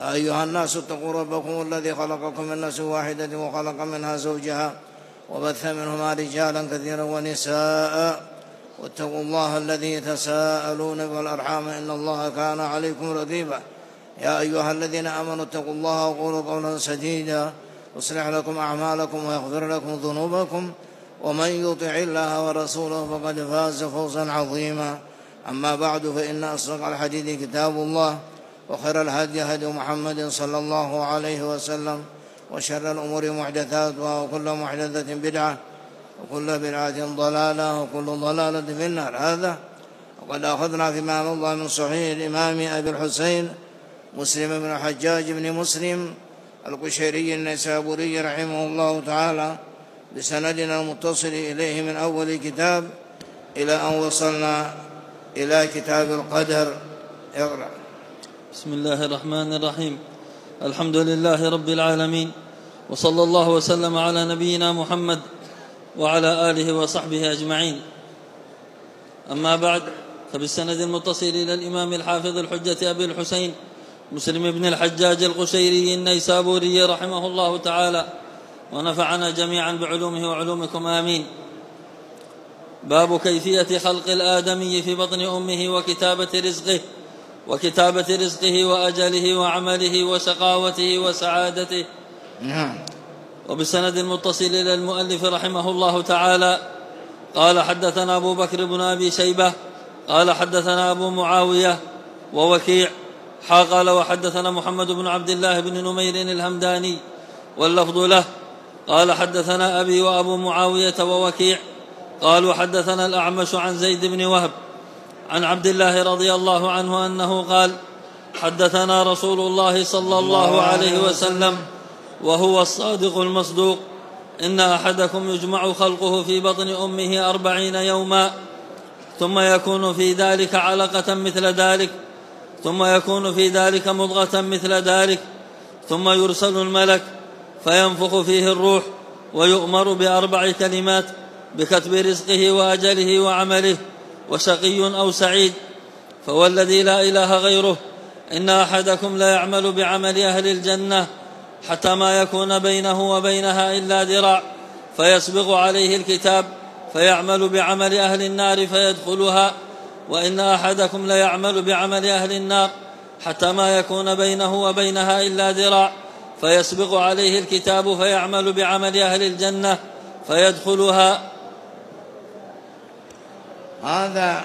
أيها الناس اتقوا ربكم الذي خلقكم من نفس واحدة وخلق منها زوجها وبث منهما رجالا كثيرا ونساء واتقوا الله الذي تساءلون والأرحام إن الله كان عليكم رقيبا. يا أيها الذين آمنوا اتقوا الله وقولوا قولا سديدا يصلح لكم أعمالكم ويغفر لكم ذنوبكم ومن يطع الله ورسوله فقد فاز فوزا عظيما. أما بعد فإن أصدق الحديث كتاب الله وخير الهدي هدي محمد صلى الله عليه وسلم وشر الأمور محدثاتها وكل محدثة بدعة وكل بدعة ضلالة وكل ضلالة في النار. هذا وقد أخذنا فيما مضى من صحيح الإمام أبي الحسين مسلم بن الحجاج بن مسلم القشيري النيسابوري رحمه الله تعالى بسندنا المتصل إليه من أول كتاب إلى أن وصلنا إلى كتاب القدر. اقرأ. بسم الله الرحمن الرحيم. الحمد لله رب العالمين، وصلى الله وسلم على نبينا محمد وعلى آله وصحبه أجمعين. أما بعد، فبالسند المتصل إلى الإمام الحافظ الحجة أبي الحسين مسلم بن الحجاج القشيري النيسابوري رحمه الله تعالى ونفعنا جميعا بعلومه وعلومكم آمين. باب كيفية خلق الآدمي في بطن أمه وكتابة رزقه وأجله وعمله وشقاوته وسعادته. وبسند المتصل إلى المؤلف رحمه الله تعالى قال حدثنا أبو بكر بن أبي شيبة قال حدثنا أبو معاوية ووكيع قال وحدثنا محمد بن عبد الله بن نمير الهمداني واللفظ له قال حدثنا أبي وأبو معاوية ووكيع قالوا حدثنا الأعمش عن زيد بن وهب عن عبد الله رضي الله عنه أنه قال حدثنا رسول الله صلى الله عليه وسلم وهو الصادق المصدوق إن أحدكم يجمع خلقه في بطن أمه 40 يوما ثم يكون في ذلك علقة مثل ذلك ثم يكون في ذلك مضغة مثل ذلك ثم يرسل الملك فينفخ فيه الروح ويؤمر ب4 كلمات بكتب رزقه وأجله وعمله وشقي أو سعيد. فوالذي لا إله غيره إن أحدكم لا يعمل بعمل أهل الجنة حتى ما يكون بينه وبينها إلا ذراع فيسبق عليه الكتاب فيعمل بعمل أهل النار فيدخلها، وإن أحدكم لا يعمل بعمل أهل النار حتى ما يكون بينه وبينها إلا ذراع فيسبق عليه الكتاب فيعمل بعمل أهل الجنة فيدخلها. هذا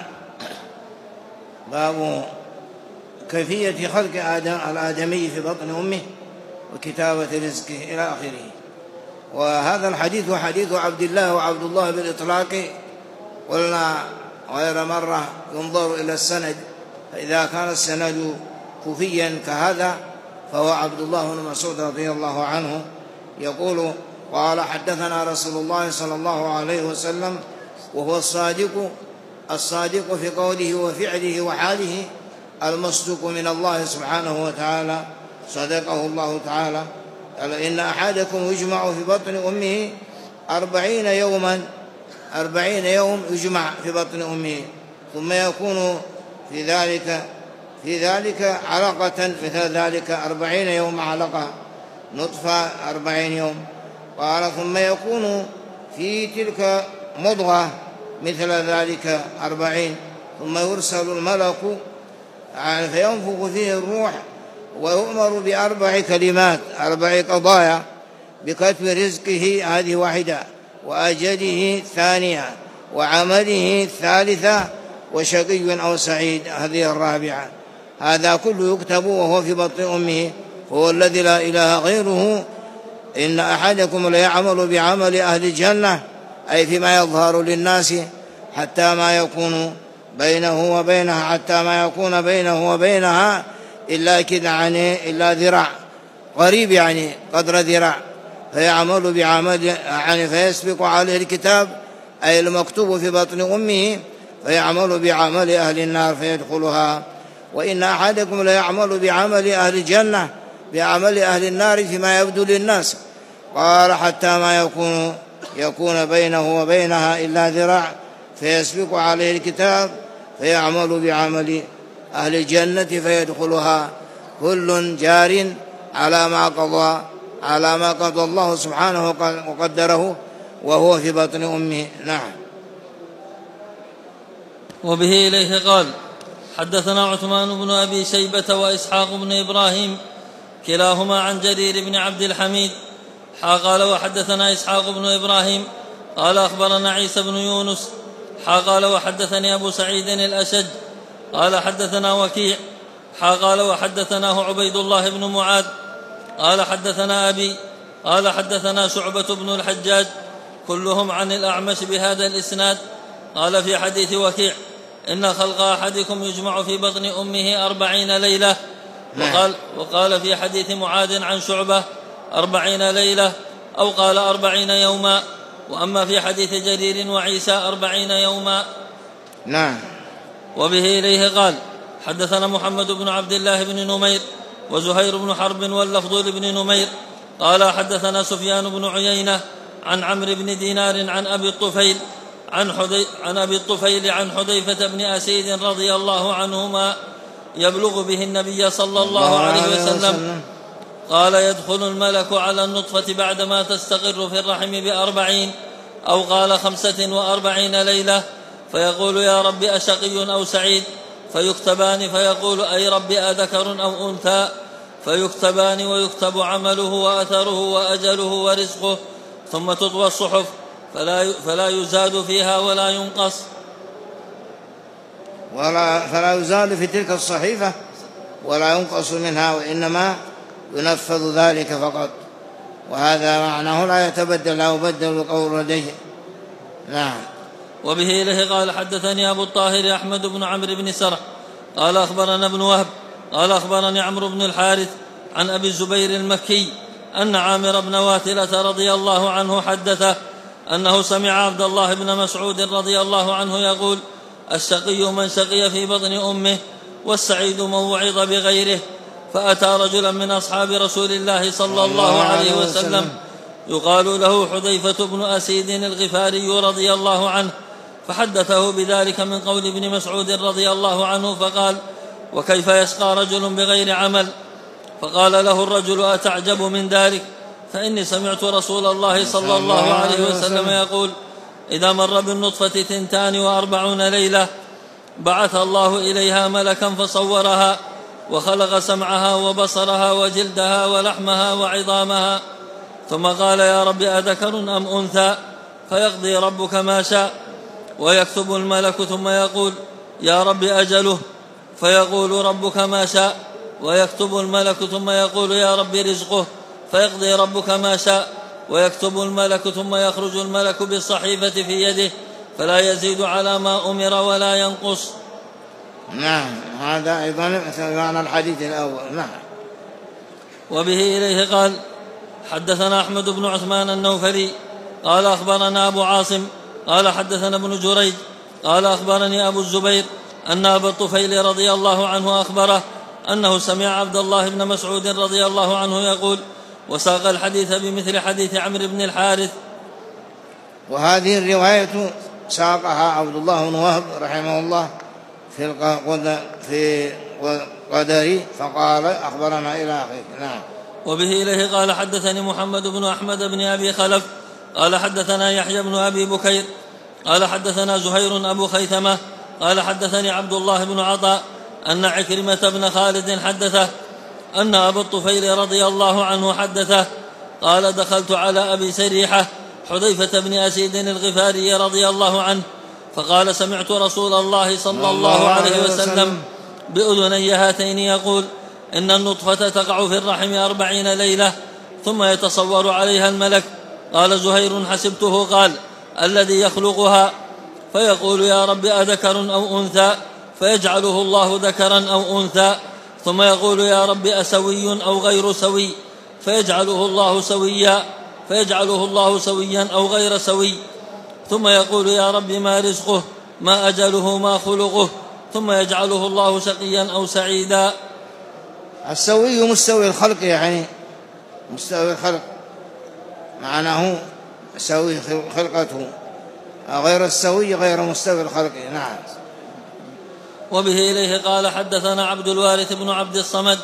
باب كيفية خلق الآدمي في بطن أمه وكتابة رزقه إلى آخره. وهذا الحديث حديث عبد الله وعبد الله بالإطلاق، قلنا غير مرة ينظر إلى السند، فإذا كان السند كوفيا كهذا فهو عبد الله بن مسعود رضي الله عنه يقول قال حدثنا رسول الله صلى الله عليه وسلم وهو الصادق في قوله وفعله وحاله المصدوق من الله سبحانه وتعالى. صدقه الله تعالى قال إن أحدكم يجمع في بطن أمه 40 يوم يجمع في بطن أمه ثم يكون في ذلك علقة مثل ذلك 40 يوم علقة نطفة 40 يوم. قال ثم يكون في تلك مضغة مثل ذلك 40 ثم يرسل الملك فينفخ فيه الروح ويؤمر ب4 كلمات 4 قضايا بكتب رزقه هذه واحدة وأجله ثانية وعمله ثالثة وشقي أو سعيد هذه 4. هذا كله يكتب وهو في بطن أمه. هو الذي لا إله غيره إن أحدكم ليعمل بعمل أهل الجنة أي فيما يظهر للناس حتى ما يكون بينه وبينها إلا كذا يعني إلا ذراع قريب يعني قدر ذراع فيعمل بعمل يعني فيسبق عليه الكتاب أي المكتوب في بطن أمه فيعمل بعمل أهل النار فيدخلها. وإن أحدكم ليعمل بعمل أهل الجنة بعمل أهل النار فيما يبدو للناس. قال حتى ما يكون بينه وبينها إلا ذراع فيسبق عليه الكتاب فيعمل بعمل أهل الجنة فيدخلها. كل جار على ما قضى الله سبحانه وقدره وهو في بطن أمه. نعم. وبه إليه قال حدثنا عثمان بن أبي شيبة وإسحاق بن إبراهيم كلاهما عن جرير بن عبد الحميد قال وحدثنا إسحاق بن إبراهيم قال أخبرنا عيسى بن يونس قال وحدثني أبو سعيد الأشج قال حدثنا وكيع قال وحدثناه عبيد الله بن معاذ قال حدثنا أبي قال حدثنا شعبة بن الحجاج كلهم عن الأعمش بهذا الإسناد. قال في حديث وكيع إن خلق أحدكم يجمع في بطن أمه 40 ليلة. وقال في حديث معاذ عن شعبة 40 ليلة أو قال 40 يوما. وأما في حديث جرير وعيسى 40 يوما. نعم. وبه إليه قال حدثنا محمد بن عبد الله بن نمير وزهير بن حرب واللفظ لابن نمير قال حدثنا سفيان بن عيينة عن عمرو بن دينار عن أبي الطفيل عن حذيفة بن أسيد رضي الله عنهما يبلغ به النبي صلى الله عليه وسلم قال يدخل الملك على النطفة بعدما تستقر في الرحم 40 أو قال 45 ليلة فيقول يا رب أشقي أو سعيد فيكتبان فيقول أي رب أذكر أو أنثى فيكتبان ويكتب عمله وأثره وأجله ورزقه ثم تطوى الصحف فلا يزاد فيها ولا ينقص فلا يزاد في تلك الصحيفة ولا ينقص منها وإنما ينفذ ذلك فقط. وهذا معناه لا يتبدل أو بدل القول لديه. نعم. وبه إليه قال حدثني أبو الطاهر أحمد بن عمرو بن سرح قال أخبرنا ابن وهب قال أخبرني عمرو بن الحارث عن أبي الزبير المكي أن عامر بن واثلة رضي الله عنه حدثه أنه سمع عبد الله بن مسعود رضي الله عنه يقول الشقي من شقي في بطن أمه والسعيد من وعظ بغيره. فأتى رجلا من أصحاب رسول الله صلى الله عليه وسلم يقال له حذيفة بن أسيد الغفاري رضي الله عنه فحدثه بذلك من قول ابن مسعود رضي الله عنه فقال وكيف يشقى رجل بغير عمل؟ فقال له الرجل أتعجب من ذلك؟ فإني سمعت رسول الله صلى الله عليه وسلم يقول إذا مر بالنطفة 42 ليلة بعث الله إليها ملكا فصورها وخلق سمعها وبصرها وجلدها ولحمها وعظامها ثم قال يا رب أذكر أم أنثى فيقضي ربك ما شاء ويكتب الملك ثم يقول يا رب أجله فيقول ربك ما شاء ويكتب الملك ثم يقول يا رب رزقه فيقضي ربك ما شاء ويكتب الملك ثم يخرج الملك بالصحيفة في يده فلا يزيد على ما أمر ولا ينقص. نعم. هذا أيضا معنى الحديث الأول. نعم. وبه إليه قال حدثنا أحمد بن عثمان النوفلي قال أخبرنا أبو عاصم قال حدثنا ابن جريج قال أخبرني أبو الزبير أن أبا الطفيل رضي الله عنه أخبره أنه سمع عبد الله بن مسعود رضي الله عنه يقول وساق الحديث بمثل حديث عمرو بن الحارث. وهذه الرواية ساقها عبد الله بن وهب رحمه الله في قدري فقال أخبرنا إلى آخره. نعم. وبه إليه قال حدثني محمد بن أحمد بن أبي خلف قال حدثنا يحيى بن أبي بكير قال حدثنا زهير أبو خيثمة قال حدثني عبد الله بن عطاء أن عكرمة بن خالد حدثه أن أبا الطفيل رضي الله عنه حدثه قال دخلت على أبي سريحة حذيفة بن أسيد الغفاري رضي الله عنه فقال سمعت رسول الله صلى الله عليه وسلم بأذني هاتين يقول إن النطفة تقع في الرحم 40 ليلة ثم يتصور عليها الملك. قال زهير حسبته قال الذي يخلقها فيقول يا رب أذكر أو أنثى فيجعله الله ذكرا أو أنثى ثم يقول يا رب أسوي أو غير سوي فيجعله الله سويا أو غير سوي ثم يقول يا رب ما رزقه ما أجله ما خلقه ثم يجعله الله شقيا أو سعيدا. السوي مستوي الخلق يعني مستوي الخلق معناه سوي خلقته غير السوي غير مستوي الخلق. نعم. وبه إليه قال حدثنا عبد الوارث بن عبد الصمد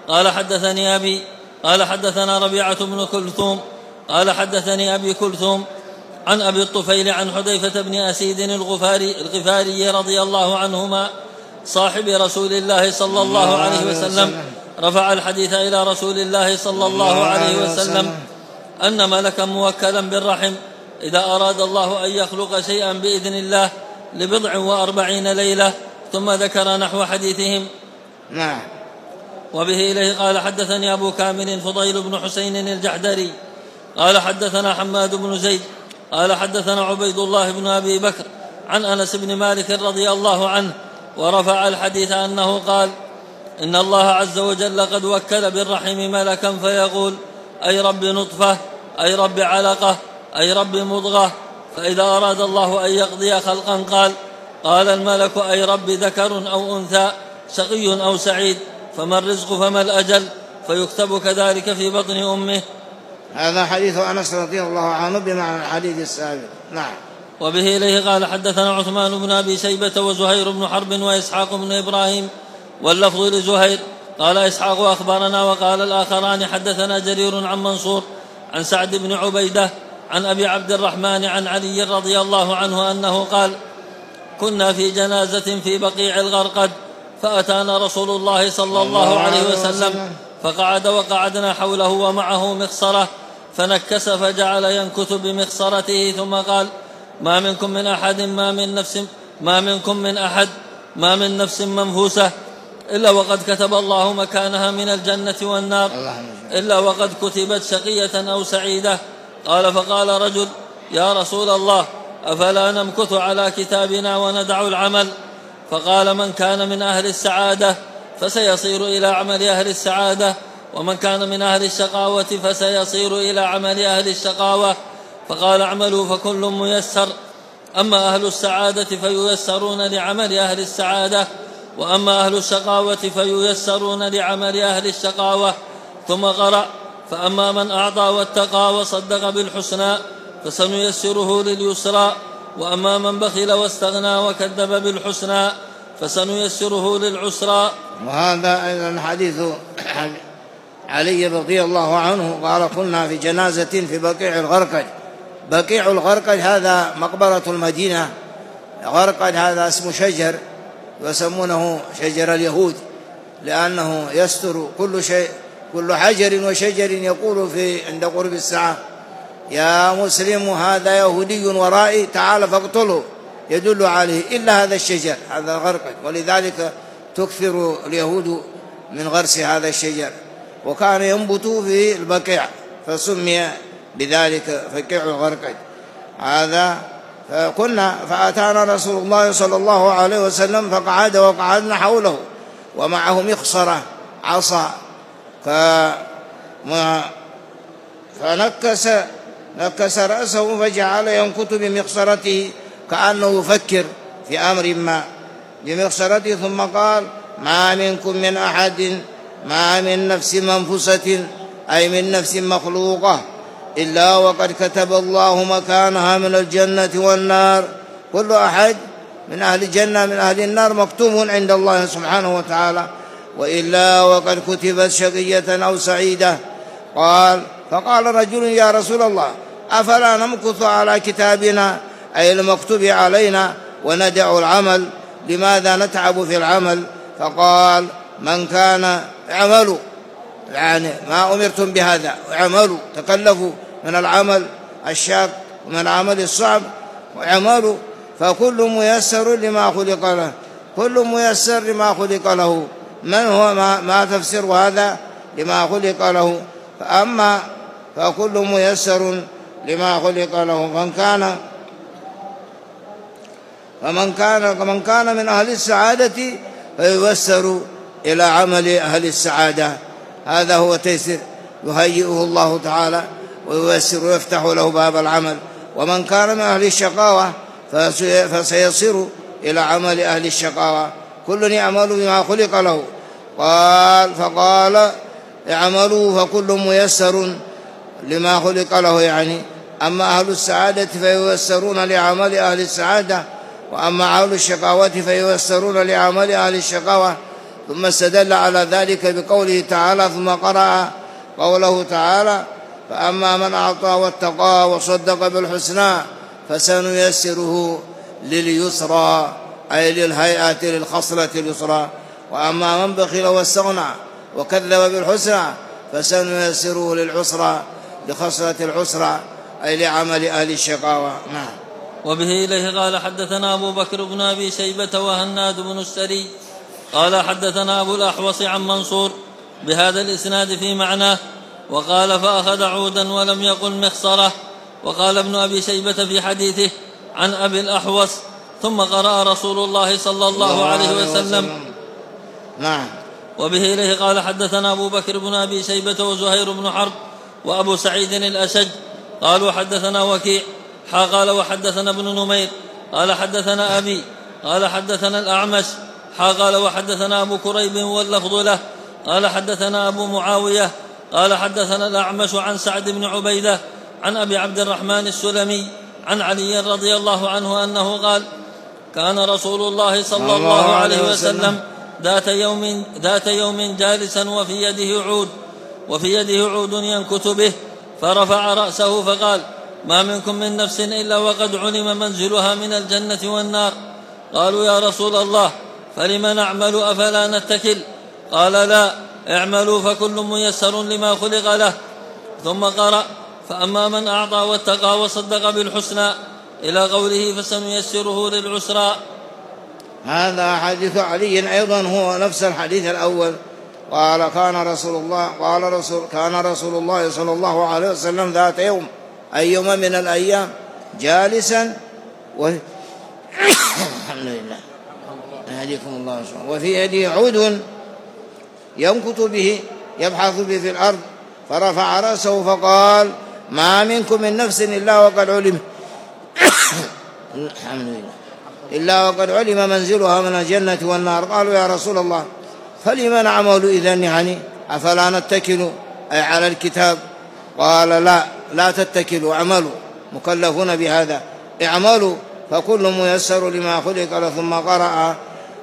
قال حدثني أبي قال حدثنا ربيعة بن كلثوم قال حدثني أبي كلثوم عن أبي الطفيل عن حذيفة بن أسيد الغفاري رضي الله عنهما صاحب رسول الله صلى الله عليه وسلم رفع الحديث إلى رسول الله صلى الله عليه وسلم أن ملكا موكلا بالرحم إذا أراد الله أن يخلق شيئا بإذن الله ل40 ليلة، ثم ذكر نحو حديثهم. نعم. وبه إليه قال حدثني أبو كامل فضيل بن حسين الجحدري قال حدثنا حماد بن زيد قال حدثنا عبيد الله بن أبي بكر عن أنس بن مالك رضي الله عنه ورفع الحديث أنه قال إن الله عز وجل قد وكل بالرحم ملكا فيقول أي رب نطفة، أي رب علقة، أي رب مضغة، فإذا أراد الله أن يقضي خلقا قال الملك أي رب ذكر أو أنثى، شقي أو سعيد، فما الرزق فما الأجل، فيكتب كذلك في بطن أمه. هذا حديث أنس رضي الله عنه بمعنى الحديث السابق. نعم. وبه إليه قال حدثنا عثمان بن أبي شيبة وزهير بن حرب وإسحاق بن إبراهيم، واللفظ لزهير قال إسحاق أخبرنا، وقال الآخران حدثنا جرير عن منصور عن سعد بن عبيدة عن أبي عبد الرحمن عن علي رضي الله عنه أنه قال كنا في جنازة في بقيع الغرقد، فأتانا رسول الله صلى الله عليه وسلم فقعد وقعدنا حوله ومعه مخصرة، فنكس فجعل ينكث بمخصرته، ثم قال ما منكم من نفس منفوسة إلا وقد كتب الله مكانها من الجنة والنار، إلا وقد كتبت شقية أو سعيدة. قال فقال رجل يا رسول الله أفلا نمكث على كتابنا وندع العمل؟ فقال من كان من أهل السعادة فسيصير إلى عمل أهل السعادة، ومن كان من أهل الشقاوة فسيصير إلى عمل أهل الشقاوة. فقال اعملوا فكل ميسر، أما أهل السعادة فييسرون لعمل أهل السعادة، وأما أهل الشقاوة فييسرون لعمل أهل الشقاوة. ثم قرأ فأما من أعطى واتقى وصدق بالحسنى فسنيسره لليسرى، وأما من بخل واستغنى وكذب بالحسنى فسنيسره للعسرى. وهذا أيضا حديث علي رضي الله عنه قال كنا في جنازة في بقيع الغرقد. بقيع الغرقد هذا مقبرة المدينة. غرقد هذا اسم شجر يسمونه شجر اليهود، لأنه يستر كل شيء، كل حجر وشجر يقول عند قرب الساعة يا مسلم هذا يهودي ورائي تعال فاقتله، يدل عليه إلا هذا الشجر، هذا الغرقد. ولذلك تكثر اليهود من غرس هذا الشجر، وكان ينبت في البقيع فسمي بذلك بقيع الغرقد. هذا فأتانا رسول الله صلى الله عليه وسلم فقعد وقعدنا حوله ومعه مخصرة عصا، فنكس رأسه فجعل ينكت بمخصرته كأنه يفكر في أمر ما بمخصرته، ثم قال ما منكم من أحد ما من نفس منفوسة أي من نفس مخلوقة إلا وقد كتب الله مكانها من الجنة والنار. كل أحد من أهل الجنة من أهل النار مكتوب عند الله سبحانه وتعالى، وإلا وقد كتبت شقية أو سعيدة. فقال رجل يا رسول الله أفلا نمكث على كتابنا أي المكتوب علينا وندع العمل؟ لماذا نتعب في العمل؟ فقال من كان اعملوا، يعني ما أمرتم بهذا، اعملوا تكلفوا من العمل الشاق ومن العمل الصعب واعملوا، فكل ميسر لما خلق له، كل ميسر لما خلق له. من هو ما تفسر هذا لما خلق له؟ فكل ميسر لما خلق له. فمن كان من أهل السعادة فييسر إلى عمل أهل السعادة. هذا هو تيسير يهيئه الله تعالى وييسر ويفتح له باب العمل. ومن كان من أهل الشقاوة فسيصير إلى عمل أهل الشقاوة. كل يعمل بما خلق له. فقال اعملوا فكل ميسر لما خلق له، يعني أما أهل السعادة فييسرون لعمل أهل السعادة، وأما أهل الشقاوة فييسرون لعمل أهل الشقاوة. ثم استدل على ذلك بقوله تعالى ثم قرأ قوله تعالى فأما من أعطى واتقى وصدق بالحسنى فسنيسره لليسرى أي للهيئة للخصلة اليسرى وأما من بخل واستغنى وكذب بالحسنى فسنيسره للعسرى لخصلة العسرى أي لعمل أهل الشقاوة. نعم. وبه إليه قال حدثنا أبو بكر بن أبي شيبة وهناد بن السري قال حدثنا أبو الأحوص عن منصور بهذا الإسناد في معناه وقال فأخذ عودا ولم يقل مخصرة. وقال ابن أبي شيبة في حديثه عن أبي الأحوص ثم قرأ رسول الله صلى الله عليه وسلم. نعم. وبه إليه قال حدثنا أبو بكر بن أبي شيبة وزهير بن حرب وأبو سعيد الأشج قالوا حدثنا وكيع قال وحدثنا ابن نمير قال حدثنا أبي قال حدثنا الأعمش قال وحدثنا أبو كريب واللفظ له قال حدثنا أبو معاوية قال حدثنا الأعمش عن سعد بن عبيدة عن أبي عبد الرحمن السلمي عن علي رضي الله عنه أنه قال كان رسول الله صلى الله عليه وسلم ذات يوم جالسا وفي يده عود ينكت به فرفع رأسه فقال ما منكم من نفس إلا وقد علم منزلها من الجنة والنار. قالوا يا رسول الله فلم نعمل أفلا نتكل؟ قال لا اعملوا فكل ميسر لما خلق له. ثم قرأ فأما من أعطى واتقى وصدق بالحسنى إلى قوله فسنيسره للعسرى. هذا حديث علي أيضا هو نفس الحديث الأول. قال كان رسول الله صلى الله عليه وسلم ذات يوم أي يوم من الأيام جالسا الحمد لله يهديكم الله وفي يده عود ينكت به يبحث به في الأرض فرفع رأسه فقال ما منكم من نفس إلا وقد علم الحمد لله إلا وقد علم منزلها من الجنة والنار. قالوا يا رسول الله فلما نعمل إذن يعني أفلا نتكل أي على الكتاب؟ قال لا تتكلوا اعملوا مكلفون بهذا اعملوا فكل ميسر لما خلق له. ثم قرأ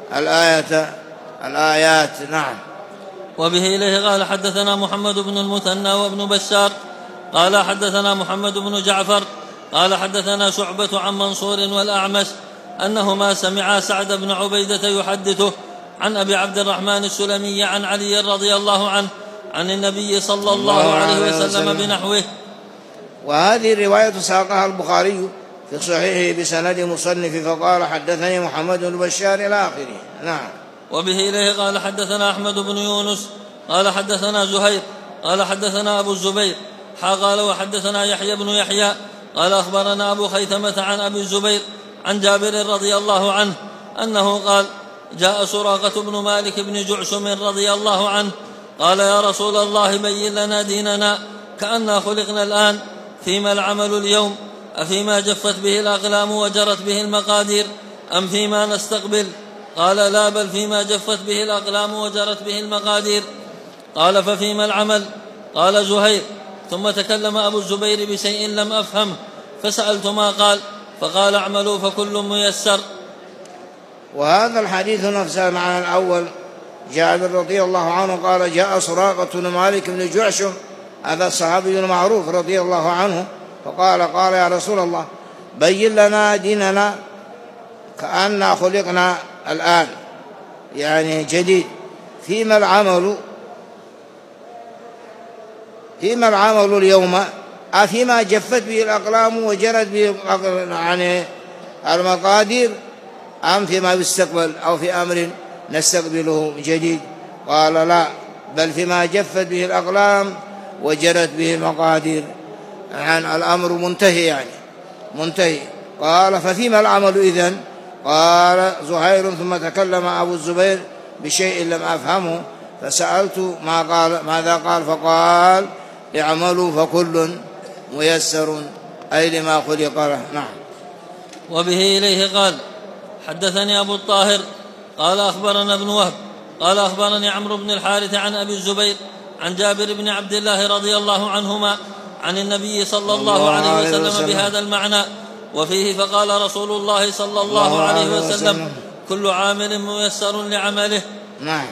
الآيات. نعم. وبه إليه قال حدثنا محمد بن المثنى وابن بشار قال حدثنا محمد بن جعفر قال حدثنا شعبة عن منصور والأعمش أنهما سمعا سعد بن عبيدة يحدثه عن أبي عبد الرحمن السلمي عن علي رضي الله عنه عن النبي صلى الله عليه وسلم بنحوه. وهذه الرواية ساقها البخاري في صحيحه بسند مصنف فقال حدثني محمد بن بشار إلى آخره. نعم. وبه إليه قال حدثنا أحمد بن يونس قال حدثنا زهير قال حدثنا أبو الزبير قال وحدثنا يحيى بن يحيى قال أخبرنا أبو خيثمة عن أبي الزبير عن جابر رضي الله عنه أنه قال جاء سراقة بن مالك بن جعشم رضي الله عنه قال يا رسول الله بين لنا ديننا كأننا خلقنا الآن فيما العمل اليوم أفيما جفت به الأقلام وجرت به المقادير أم فيما نستقبل؟ قال لا بل فيما جفت به الأقلام وجرت به المقادير. قال ففيما العمل؟ قال زهير. ثم تكلم أبو الزبير بشيء لم أفهمه فسألت ما قال فقال اعملوا فكل ميسر. وهذا الحديث نفسه المعنى الأول. جابر رضي الله عنه قال جاء سراقة بن مالك بن جعشم هذا الصحابي المعروف رضي الله عنه فقال يا رسول الله بين لنا ديننا كأننا خلقنا الآن يعني جديد فيما العمل اليوم أفيما جفت به الأقلام وجرت به يعني المقادير أم فيما يستقبل أو في أمر نستقبله جديد؟ قال لا بل فيما جفت به الأقلام وجرت به المقادير يعني الأمر منتهي. قال ففيما العمل إذن؟ قال زهير. ثم تكلم أبو الزبير بشيء لم أفهمه فسألت ماذا قال فقال اعملوا فكل ميسر أي لما خلق له. نعم. وبه إليه قال حدثني أبو الطاهر قال أخبرنا ابن وهب قال أخبرني عمرو بن الحارث عن أبي الزبير عن جابر بن عبد الله رضي الله عنهما عن النبي صلى الله عليه وسلم بهذا المعنى وفيه فقال رسول الله صلى الله عليه وسلم كل عامل ميسر لعمله. نعم.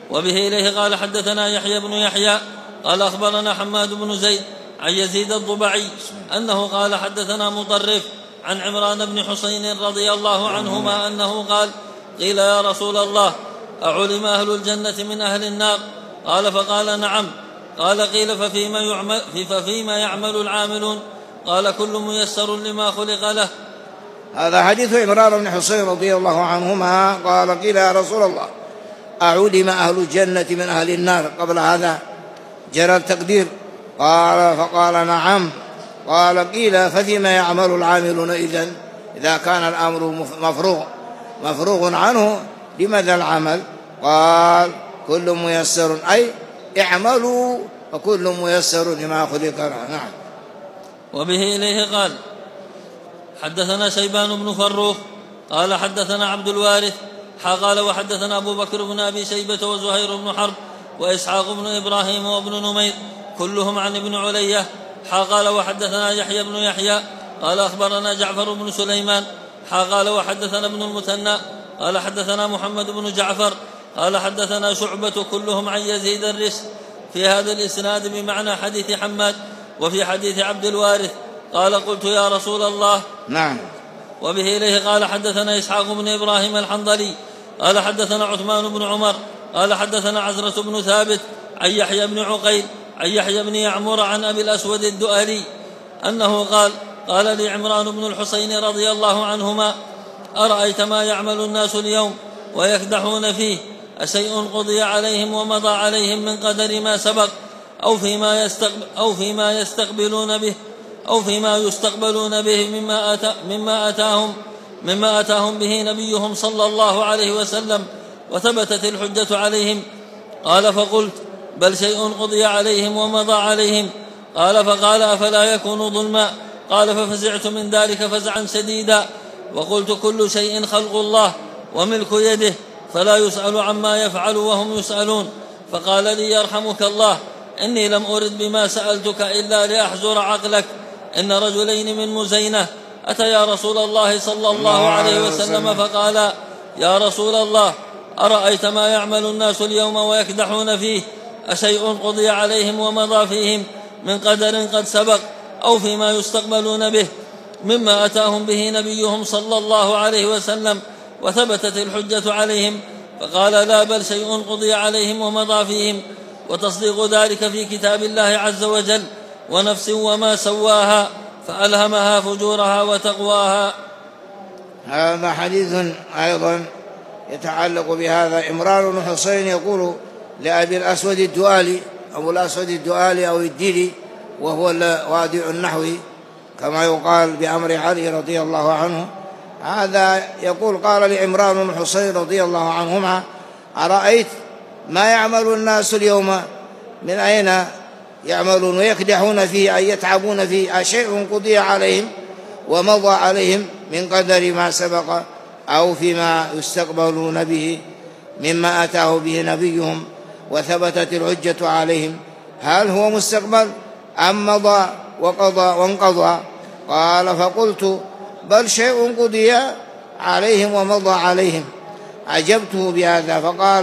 وبه إليه قال حدثنا يحيى بن يحيى قال أخبرنا حماد بن زيد عن يزيد الضبعي أنه قال حدثنا مطرف عن عمران بن حسين رضي الله عنهما أنه قال قيل يا رسول الله أعلم أهل الجنة من أهل النار؟ قال فقال نعم. قال قيل ففيما يعمل العاملون؟ قال كل ميسر لما خلق له. هذا حديث عمران بن حسين رضي الله عنهما قال قيل يا رسول الله أعلم أهل الجنة من أهل النار؟ قبل هذا جرى التقدير. قال فقال نعم. قال قيل ففيما يعمل العاملون؟ إذا كان الأمر مفروغ عنه لماذا العمل؟ قال كل ميسر، أي اعملوا فكل ميسر لما خلق له. نعم. وبه إليه قال حدثنا شيبان بن فروخ قال حدثنا عبد الوارث قال وحدثنا أبو بكر بن أبي شيبة وزهير بن حرب وإسحاق بن إبراهيم وابن نمير كلهم عن ابن علية قال وحدثنا يحيى بن يحيى قال أخبرنا جعفر بن سليمان قال وحدثنا ابن المثنى قال حدثنا محمد بن جعفر قال حدثنا شعبة كلهم عن يزيد الرس في هذا الإسناد بمعنى حديث حماد وفي حديث عبد الوارث. قال قلت يا رسول الله. نعم. وبه إليه قال حدثنا إسحاق بن إبراهيم الحنظلي قال حدثنا عثمان بن عمر قال حدثنا عزرة بن ثابت عن يحيى بن عقيل عن يحيى بن يعمر عن أبي الأسود الدؤلي أنه قال لي عمران بن الحسين رضي الله عنهما أرأيت ما يعمل الناس اليوم ويكدحون فيه؟ أشيء قضي عليهم ومضى عليهم من قدر ما سبق أو فيما يستقبلون به مما أتاهم به نبيهم صلى الله عليه وسلم وثبتت الحجة عليهم؟ قال فقلت بل شيء قضي عليهم ومضى عليهم. قال فقال أفلا يكون ظلما؟ قال ففزعت من ذلك فزعا شديدا وقلت كل شيء خلق الله وملك يده فلا يسأل عما يفعل وهم يسألون. فقال لي يرحمك الله إني لم أرد بما سألتك إلا لأحزر عقلك. إن رجلين من مزينة أتيا رسول الله صلى الله عليه وسلم فقالا يا رسول الله أرأيت ما يعمل الناس اليوم ويكدحون فيه؟ أشيء قضي عليهم ومضى فيهم من قدر قد سبق أو فيما يستقبلون به مما أتاهم به نبيهم صلى الله عليه وسلم وثبتت الحجة عليهم؟ فقال لا بل شيء قضي عليهم ومضى فيهم وتصديق ذلك في كتاب الله عز وجل ونفس وما سواها فألهمها فجورها وتقواها. هذا حديث أيضا يتعلق بهذا. عمران بن حسين يقول لأبي الأسود الدؤالي، أبو الأسود الدؤالي أو الديلي وهو وادع النحوي كما يقال بأمر علي رضي الله عنه، هذا يقول قال لعمران بن حسين رضي الله عنهما أرأيت ما يعمل الناس اليوم؟ من أين يعملون ويكدحون فيه أي يتعبون فيه؟ أشيء قضي عليهم ومضى عليهم من قدر ما سبق أو فيما يستقبلون به مما أتاه به نبيهم وثبتت الحجة عليهم؟ هل هو مستقبل أم مضى وقضى وانقضى؟ قال فقلت بل شيء قضي عليهم ومضى عليهم. عجبته بهذا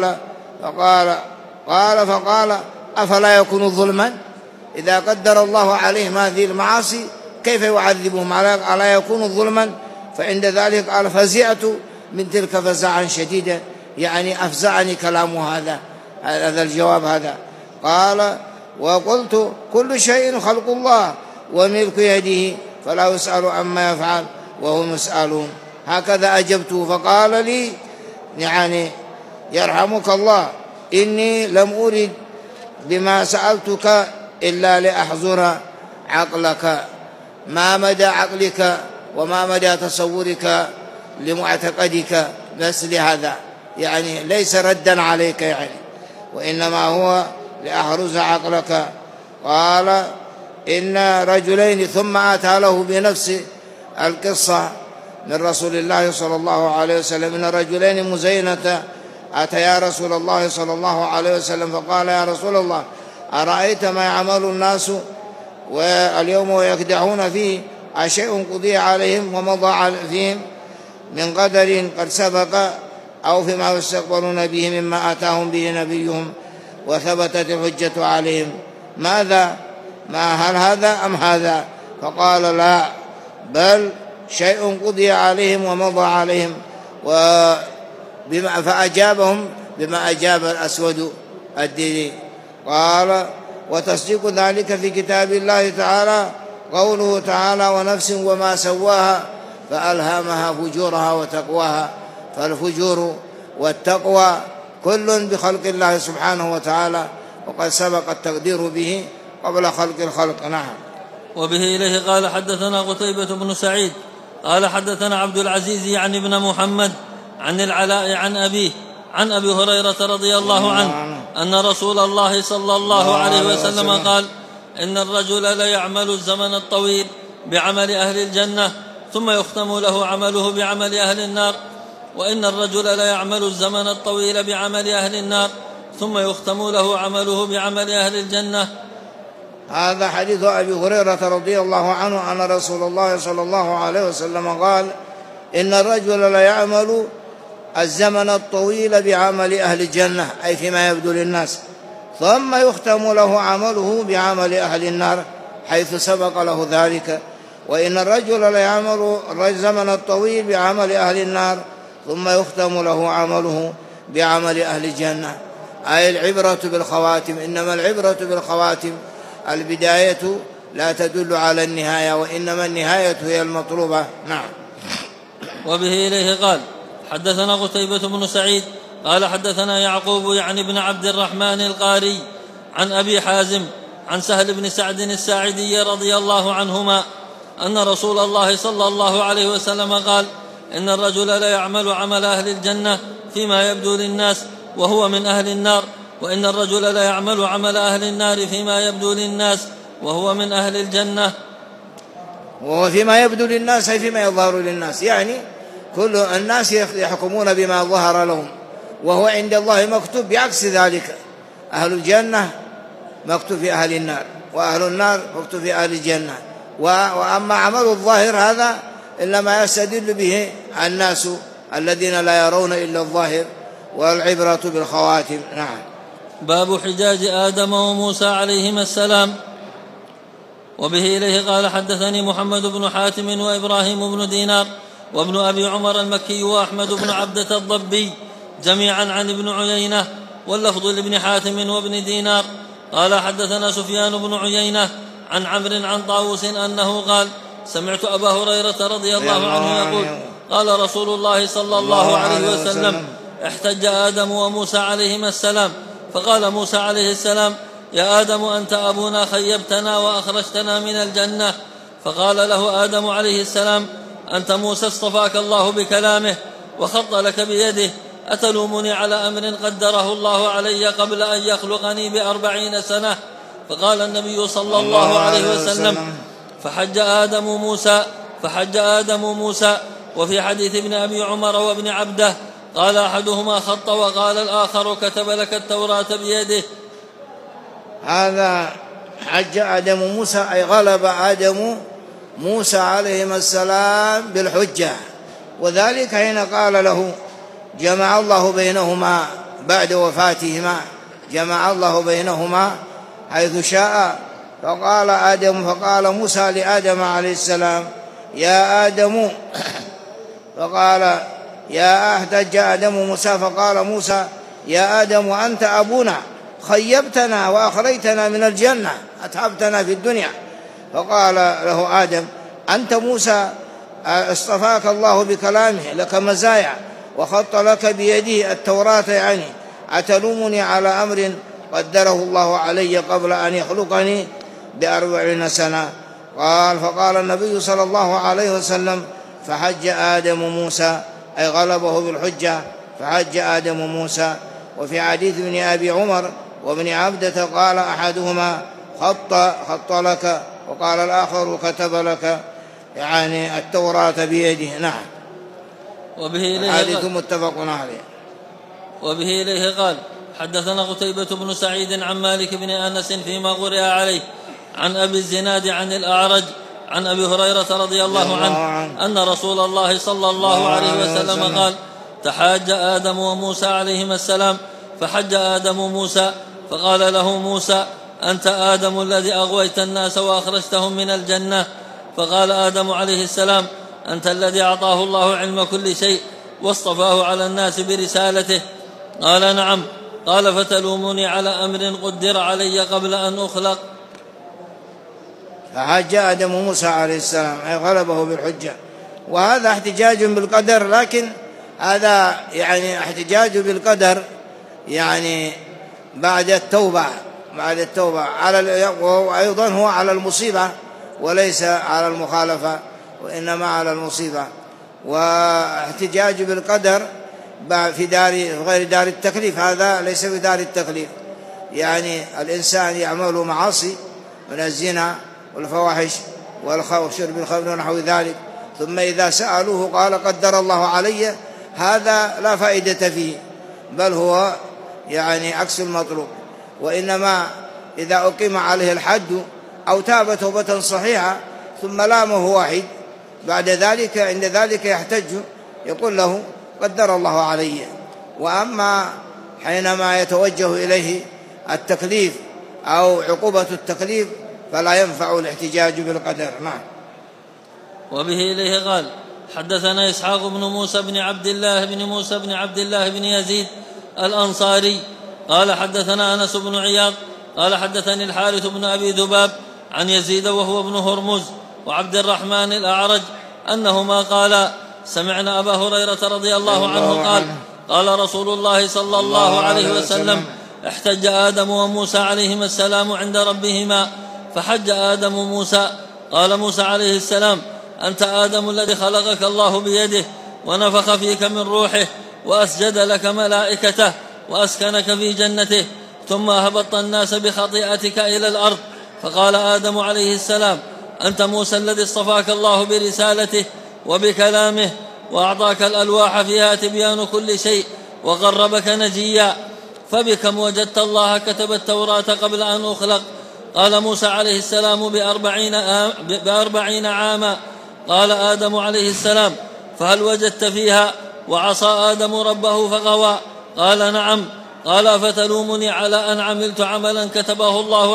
فقال أفلا يكون ظلما؟ إذا قدر الله عليهم هذه المعاصي كيف يعذبهم؟ ألا يكون ظلما؟ فعند ذلك قال فزعت من تلك فزعا شديدا، يعني أفزعني كلام هذا الجواب هذا. قال وقلت كل شيء خلق الله وملك يده فلا يسأل عما يفعل وهم يسألون. هكذا أجبته. فقال لي يعني يرحمك الله إني لم أرد بما سألتك إلا لأحزر عقلك، ما مدى عقلك وما مدى تصورك لمعتقدك مثل هذا، يعني ليس ردا عليك يعني، وإنما هو لأحرز عقلك. قال إن رجلين، ثم أتى له بنفس القصة من رسول الله صلى الله عليه وسلم، إن رجلين مزينة أتيا رسول الله صلى الله عليه وسلم فقال يا رسول الله أرأيت ما يعمل الناس واليوم ويكدحون فيه؟ أشيء قضي عليهم ومضى فيهم من قدر قد سبق أو فيما يستقبلون به مما آتاهم به نبيهم وثبتت الحجة عليهم. ماذا؟ ما هل هذا أم هذا؟ فقال لا، بل شيء قضي عليهم ومضى عليهم، فأجابهم بما أجاب الأسود الديني. قال: وتصديق ذلك في كتاب الله تعالى قوله تعالى: ونفس وما سواها فألهمها فجورها وتقواها. فالفجور والتقوى كل بخلق الله سبحانه وتعالى، وقد سبق التقدير به قبل خلق الخلق. نعم. وبه إليه قال: حدثنا قتيبة بن سعيد قال: حدثنا عبد العزيز يعني ابن محمد عن العلاء عن أبيه عن أبي هريرة رضي الله عنه أن رسول الله صلى الله عليه وسلم قال: إن الرجل ليعمل الزمن الطويل بعمل أهل الجنة ثم يختم له عمله بعمل أهل النار، وإن الرجل ليعمل الزمن الطويل بعمل أهل النار ثم يختم له عمله بعمل أهل الجنة. هذا حديث أبي هريرة رضي الله عنه أن رسول الله صلى الله عليه وسلم قال: إن الرجل ليعمل الزمن الطويل بعمل أهل الجنة، أي فيما يبدو للناس، ثم يختم له عمله بعمل أهل النار حيث سبق له ذلك. وإن الرجل ليعمل الزمن الطويل بعمل أهل النار ثم يختم له عمله بعمل أهل الجنة، أي العبرة بالخواتم. إنما العبرة بالخواتم، البداية لا تدل على النهاية، وإنما النهاية هي المطلوبة. نعم. وبه إليه قال: حدثنا قتيبة بن سعيد قال: حدثنا يعقوب يعني بن عبد الرحمن القاري عن أبي حازم عن سهل بن سعد الساعدي رضي الله عنهما أن رسول الله صلى الله عليه وسلم قال: إن الرجل ليعمل عمل أهل الجنة فيما يبدو للناس وهو من أهل النار، وإن الرجل ليعمل عمل أهل النار فيما يبدو للناس وهو من أهل الجنة. وهو فيما يبدو للناس أي فيما يظهر للناس، يعني كل الناس يحكمون بما ظهر لهم، وهو عند الله مكتوب بعكس ذلك. أهل الجنة مكتوب في أهل النار، وأهل النار مكتوب في أهل الجنة. وأما عمل الظاهر هذا إنما يستدل به الناس الذين لا يرون إلا الظاهر، والعبرة بالخواتم. نعم. باب حجاج آدم وموسى عليهما السلام. وبه إليه قال: حدثني محمد بن حاتم وإبراهيم بن دينار وابن أبي عمر المكي وأحمد بن عبدة الضبي جميعا عن ابن عيينة، واللفظ لابن حاتم وابن دينار قال: حدثنا سفيان بن عيينة عن عمرو عن طاووس أنه قال: سمعت أبا هريرة رضي الله عنه يقول: قال رسول الله صلى الله عليه وسلم: احتج آدم وموسى عليهما السلام، فقال موسى عليه السلام: يا آدم أنت أبونا، خيبتنا وأخرجتنا من الجنة. فقال له آدم عليه السلام: أنت موسى اصطفاك الله بكلامه وخط لك بيده، أتلومني على أمر قدره الله علي قبل أن يخلقني ب40 سنة؟ فقال النبي صلى الله عليه وسلم: فحج آدم موسى. وفي حديث ابن أبي عمر وابن عبده قال أحدهما خط وقال الآخر كتب لك التوراة بيده. هذا حج آدم موسى، أي غلب آدم موسى عليهما السلام بالحجة، وذلك حين قال له جمع الله بينهما بعد وفاتهما، جمع الله بينهما حيث شاء. فقال موسى لآدم عليه السلام: يا آدم، فقال احتج آدم موسى، فقال موسى: يا آدم أنت أبونا، خيبتنا وأخرجتنا من الجنة، أتعبتنا في الدنيا. فقال له آدم: أنت موسى اصطفاك الله بكلامه، لك مزايا وخط لك بيده التوراة، يعني أتلومني على أمر قدره الله علي قبل أن يخلقني ب40 سنة؟ فقال النبي صلى الله عليه وسلم: فحج آدم موسى، أي غلبه بالحجة، فحج آدم موسى. وفي حديث ابن أبي عمر وابن عبدة قال أحدهما خط لك، وقال الآخر كتب لك، يعني التوراة بيده. نعم. حديث متفق عليه. وبه إليه قال: حدثنا قتيبة بن سعيد عن مالك بن أنس فيما قرئ عليه عن أبي الزناد عن الأعرج عن أبي هريرة رضي الله عنه أن رسول الله صلى الله عليه وسلم قال: تحاج آدم وموسى عليهما السلام، فحج آدم موسى فقال له موسى: أنت آدم الذي أغويت الناس وأخرجتهم من الجنة. فقال آدم عليه السلام: أنت الذي أعطاه الله علم كل شيء واصطفاه على الناس برسالته. قال: نعم. قال: فتلومني على أمر قدر علي قبل أن أخلق. فحج آدم موسى عليه السلام أي غلبه بالحجة، وهذا احتجاج بالقدر، لكن هذا يعني احتجاج بالقدر يعني بعد التوبة وأيضا هو على المصيبة وليس على المخالفة، وإنما على المصيبة. واحتجاج بالقدر في غير دار التكليف، هذا ليس في دار التكليف. يعني الإنسان يعمل معاصي من الزنا والفواحش وشرب الخمر ونحو ذلك، ثم إذا سألوه قال: قدر الله علي، هذا لا فائدة فيه، بل هو يعني عكس المطلوب. وإنما إذا أقيم عليه الحد أو تاب توبة صحيحة ثم لامه واحد بعد ذلك، عند ذلك يحتج، يقول له: قدر الله علي. وأما حينما يتوجه إليه التكليف أو عقوبة التكليف فلا ينفع الاحتجاج بالقدر. نعم. وبه إليه قال: حدثنا إسحاق بن موسى بن عبد الله بن يزيد الأنصاري قال: حدثنا أنس بن عياض قال: حدثني الحارث بن أبي ذباب عن يزيد وهو ابن هرمز وعبد الرحمن الأعرج أنهما قالا: سمعنا أبا هريرة رضي الله عنه قال: قال رسول الله صلى الله عليه وسلم: احتج آدم وموسى عليهما السلام عند ربهما، فحج آدم موسى. قال موسى عليه السلام: أنت آدم الذي خلقك الله بيده ونفخ فيك من روحه وأسجد لك ملائكته وأسكنك في جنته، ثم هبط الناس بخطيئتك إلى الأرض. فقال آدم عليه السلام: أنت موسى الذي اصطفاك الله برسالته وبكلامه وأعطاك الألواح فيها تبيان كل شيء وقربك نجيا، فبكم وجدت الله كتب التوراة قبل أن أخلق؟ قال موسى عليه السلام: ب40 عاما. قال آدم عليه السلام: فهل وجدت فيها وعصى آدم ربه فغوى؟ قال: نعم. قال: فتلومني على أن عملت عملا كتبه الله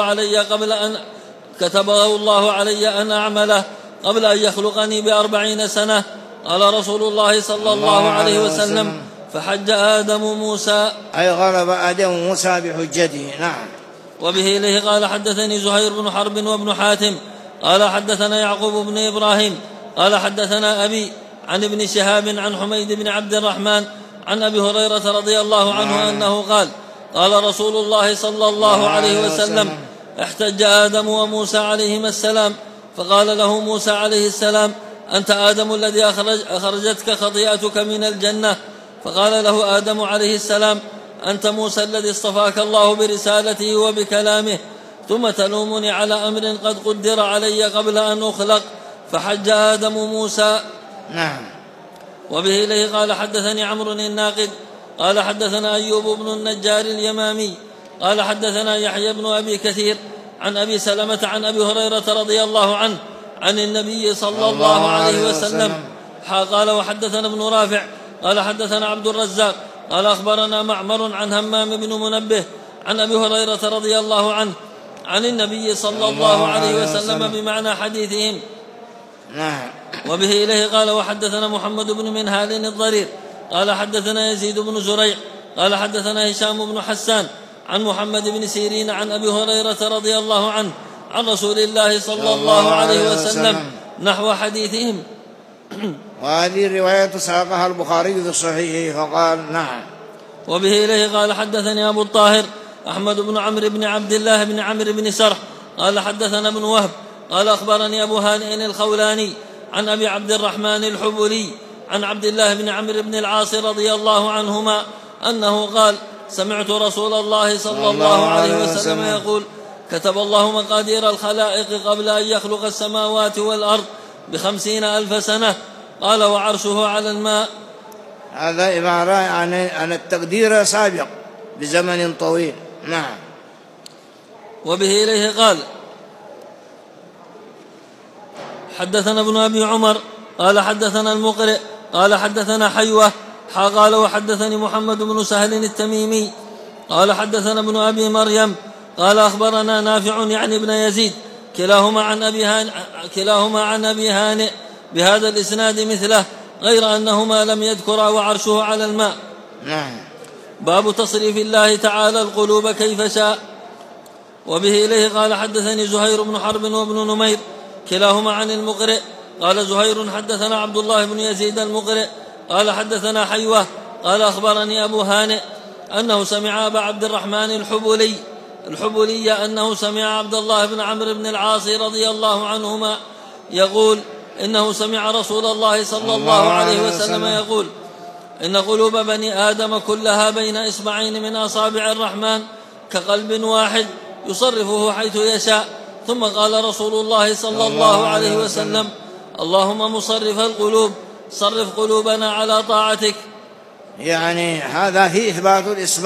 علي أن أعمله قبل أن يخلقني ب40 سنة. قال رسول الله صلى الله عليه وسلم: فحج آدم موسى أي غلب آدم موسى بحجته. نعم. وبه إليه قال: حدثني زهير بن حرب وابن حاتم قال: حدثنا يعقوب بن إبراهيم قال: حدثنا أبي عن ابن شهاب عن حميد بن عبد الرحمن عن أبي هريرة رضي الله عنه أنه قال: قال رسول الله صلى الله عليه وسلم: احتج آدم وموسى عليهما السلام، فقال له موسى عليه السلام: أنت آدم الذي أخرجتك خطيئتك من الجنة. فقال له آدم عليه السلام: أنت موسى الذي اصطفاك الله برسالته وبكلامه، ثم تلومني على أمر قد قدر علي قبل أن أخلق. فحج آدم موسى. نعم. وبه إليه قال: حدثني عمرو الناقد قال: حدثنا أيوب بن النجار اليمامي قال: حدثنا يحيى بن أبي كثير عن أبي سلمة عن أبي هريرة رضي الله عنه عن النبي صلى الله عليه وسلم. قال: وحدثنا ابن رافع قال: حدثنا عبد الرزاق قال: أخبرنا معمر عن همام بن منبه عن أبي هريرة رضي الله عنه عن النبي صلى الله عليه وسلم بمعنى حديثهم. وبه إليه قال: وحدثنا محمد بن منهال الضرير قال: حدثنا يزيد بن زريع قال: حدثنا هشام بن حسان عن محمد بن سيرين عن أبي هريرة رضي الله عنه عن رسول الله صلى الله عليه وسلم نحو حديثهم. وهذه الرواية ساقها البخاري في صحيحه فقال: نعم. وبه إليه قال: حدثني أبو الطاهر أحمد بن عمرو بن عبد الله بن عمرو بن سرح قال: حدثنا ابن وهب قال: أخبرني أبو هانئ الخولاني عن أبي عبد الرحمن الحبلي عن عبد الله بن عمرو بن العاص رضي الله عنهما أنه قال: سمعت رسول الله صلى الله عليه وسلم يقول: كتب الله مقادير الخلائق قبل أن يخلق السماوات والأرض ب50,000 سنة. قال: وعرشه على الماء. هذا عبارة عن التقدير سابق بزمن طويل. نعم. وبه إليه قال: حدثنا ابن أبي عمر قال: حدثنا المقرئ قال: حدثنا حيوة قال وحدثني محمد بن سهل التميمي قال حدثنا ابن أبي مريم قال أخبرنا نافع يعني ابن يزيد كلاهما عن أبي هانئ بهذا الإسناد مثله غير أنهما لم يذكرا وعرشه على الماء. باب تصريف الله تعالى القلوب كيف شاء. وبه إليه قال حدثني زهير بن حرب وابن نمير كلاهما عن المقرئ قال زهير حدثنا عبد الله بن يزيد المقرئ قال حدثنا حيوة قال أخبرني أبو هانئ أنه سمع أبا عبد الرحمن الحبلي أنه سمع عبد الله بن عمرو بن العاص رضي الله عنهما يقول إنه سمع رسول الله صلى الله عليه وسلم يقول إن قلوب بني آدم كلها بين إصبعين من أصابع الرحمن كقلب واحد يصرفه حيث يشاء. ثم قال رسول الله صلى الله عليه وسلم اللهم مصرف القلوب صرف قلوبنا على طاعتك. يعني هذا فيه إثبات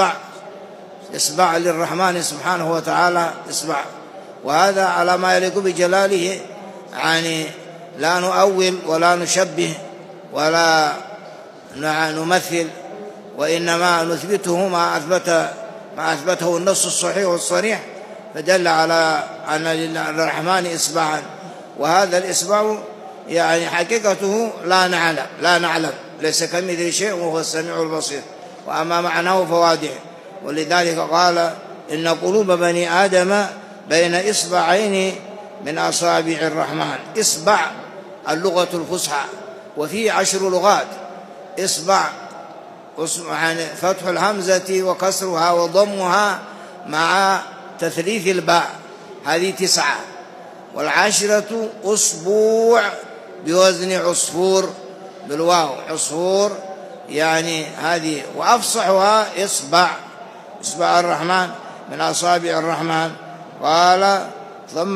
إصبع للرحمن سبحانه وتعالى إصبع، وهذا على ما يليق بجلاله، يعني لا نؤول ولا نشبه ولا نمثل، وإنما نثبته ما أثبته النص الصحيح والصريح، فدل على أن للرحمن إصبعا، وهذا الإصبع يعني حقيقته لا نعلم ليس كمثله شيء وهو السميع البصير، وأما معناه فواضح. ولذلك قال إن قلوب بني آدم بين إصبعين من أصابع الرحمن. إصبع اللغة الفصحى، وفيه 10 لغات. إصبع يعني فتح الهمزة وكسرها وضمها مع تثليث الباء، هذه 9. والعاشرة أسبوع بوزن عصفور بالواو، عصفور يعني هذه. وأفصحها إصبع الرحمن من أصابع الرحمن. قال ثم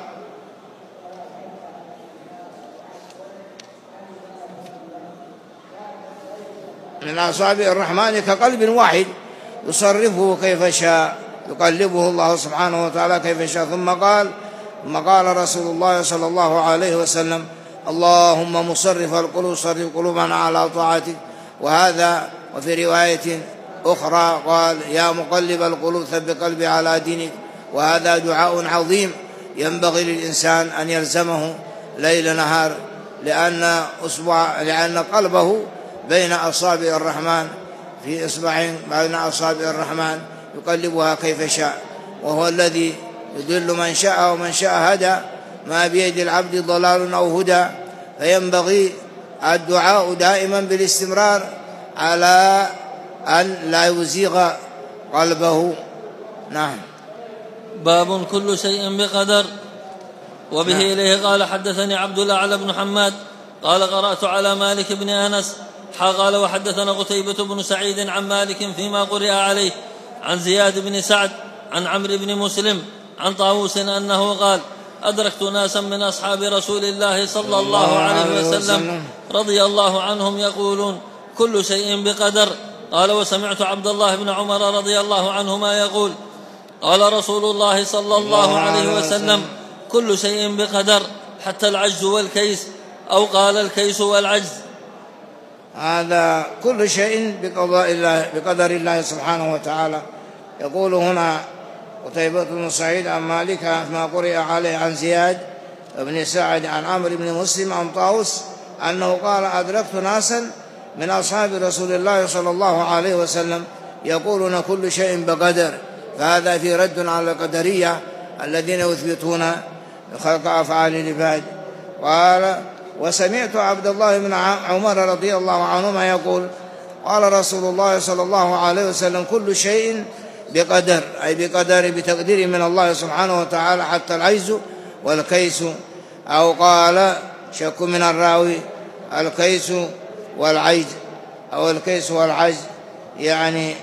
من أصابع الرحمن كقلب واحد يصرفه كيف شاء، يقلبه الله سبحانه وتعالى كيف شاء. ثم قال رسول الله صلى الله عليه وسلم اللهم مصرف القلوب صرف قلوبنا على طاعتك. وهذا وفي رواية أخرى قال يا مقلب القلوب ثبت قلبي على دينك. وهذا دعاء عظيم ينبغي للإنسان أن يلزمه ليل نهار، لأن قلبه بين أصابع الرحمن، في إصبعين بين أصابع الرحمن يقلبها كيف شاء، وهو الذي يضل من شاء ومن شاء هدى، ما بيد العبد ضلال أو هدى. فينبغي الدعاء دائما بالاستمرار على أن لا يزيغ قلبه. نعم. باب كل شيء بقدر. وبه إليه قال حدثني عبد الأعلى بن حماد قال قرأت على مالك بن أنس قال وحدثنا قتيبة بن سعيد عن مالك فيما قرئ عليه عن زياد بن سعد عن عمرو بن مسلم عن طاووس أنه قال أدركت ناسا من أصحاب رسول الله صلى الله عليه وسلم رضي الله عنهم يقولون كل شيء بقدر. قال وسمعت عبد الله بن عمر رضي الله عنهما يقول قال رسول الله صلى الله عليه وسلم كل شيء بقدر حتى العجز والكيس، أو قال الكيس والعجز. هذا كل شيء بقدر الله سبحانه وتعالى. يقول هنا قتيبة بن سعيد عن مالك ما قرئ عليه عن زياد بن سعد عن عمرو بن مسلم عن طاووس أنه قال أدركت ناسا من أصحاب رسول الله صلى الله عليه وسلم يقولون كل شيء بقدر. فهذا في رد على القدرية الذين يثبتون خلق أفعال العباد. قال وسمعت عبد الله بن عمر رضي الله عنهما يقول قال رسول الله صلى الله عليه وسلم كل شيء بقدر، أي بتقدير من الله سبحانه وتعالى حتى العجز والكيس، أو قال شك من الراوي الكيس والعجز أو الكيس والعجز، يعني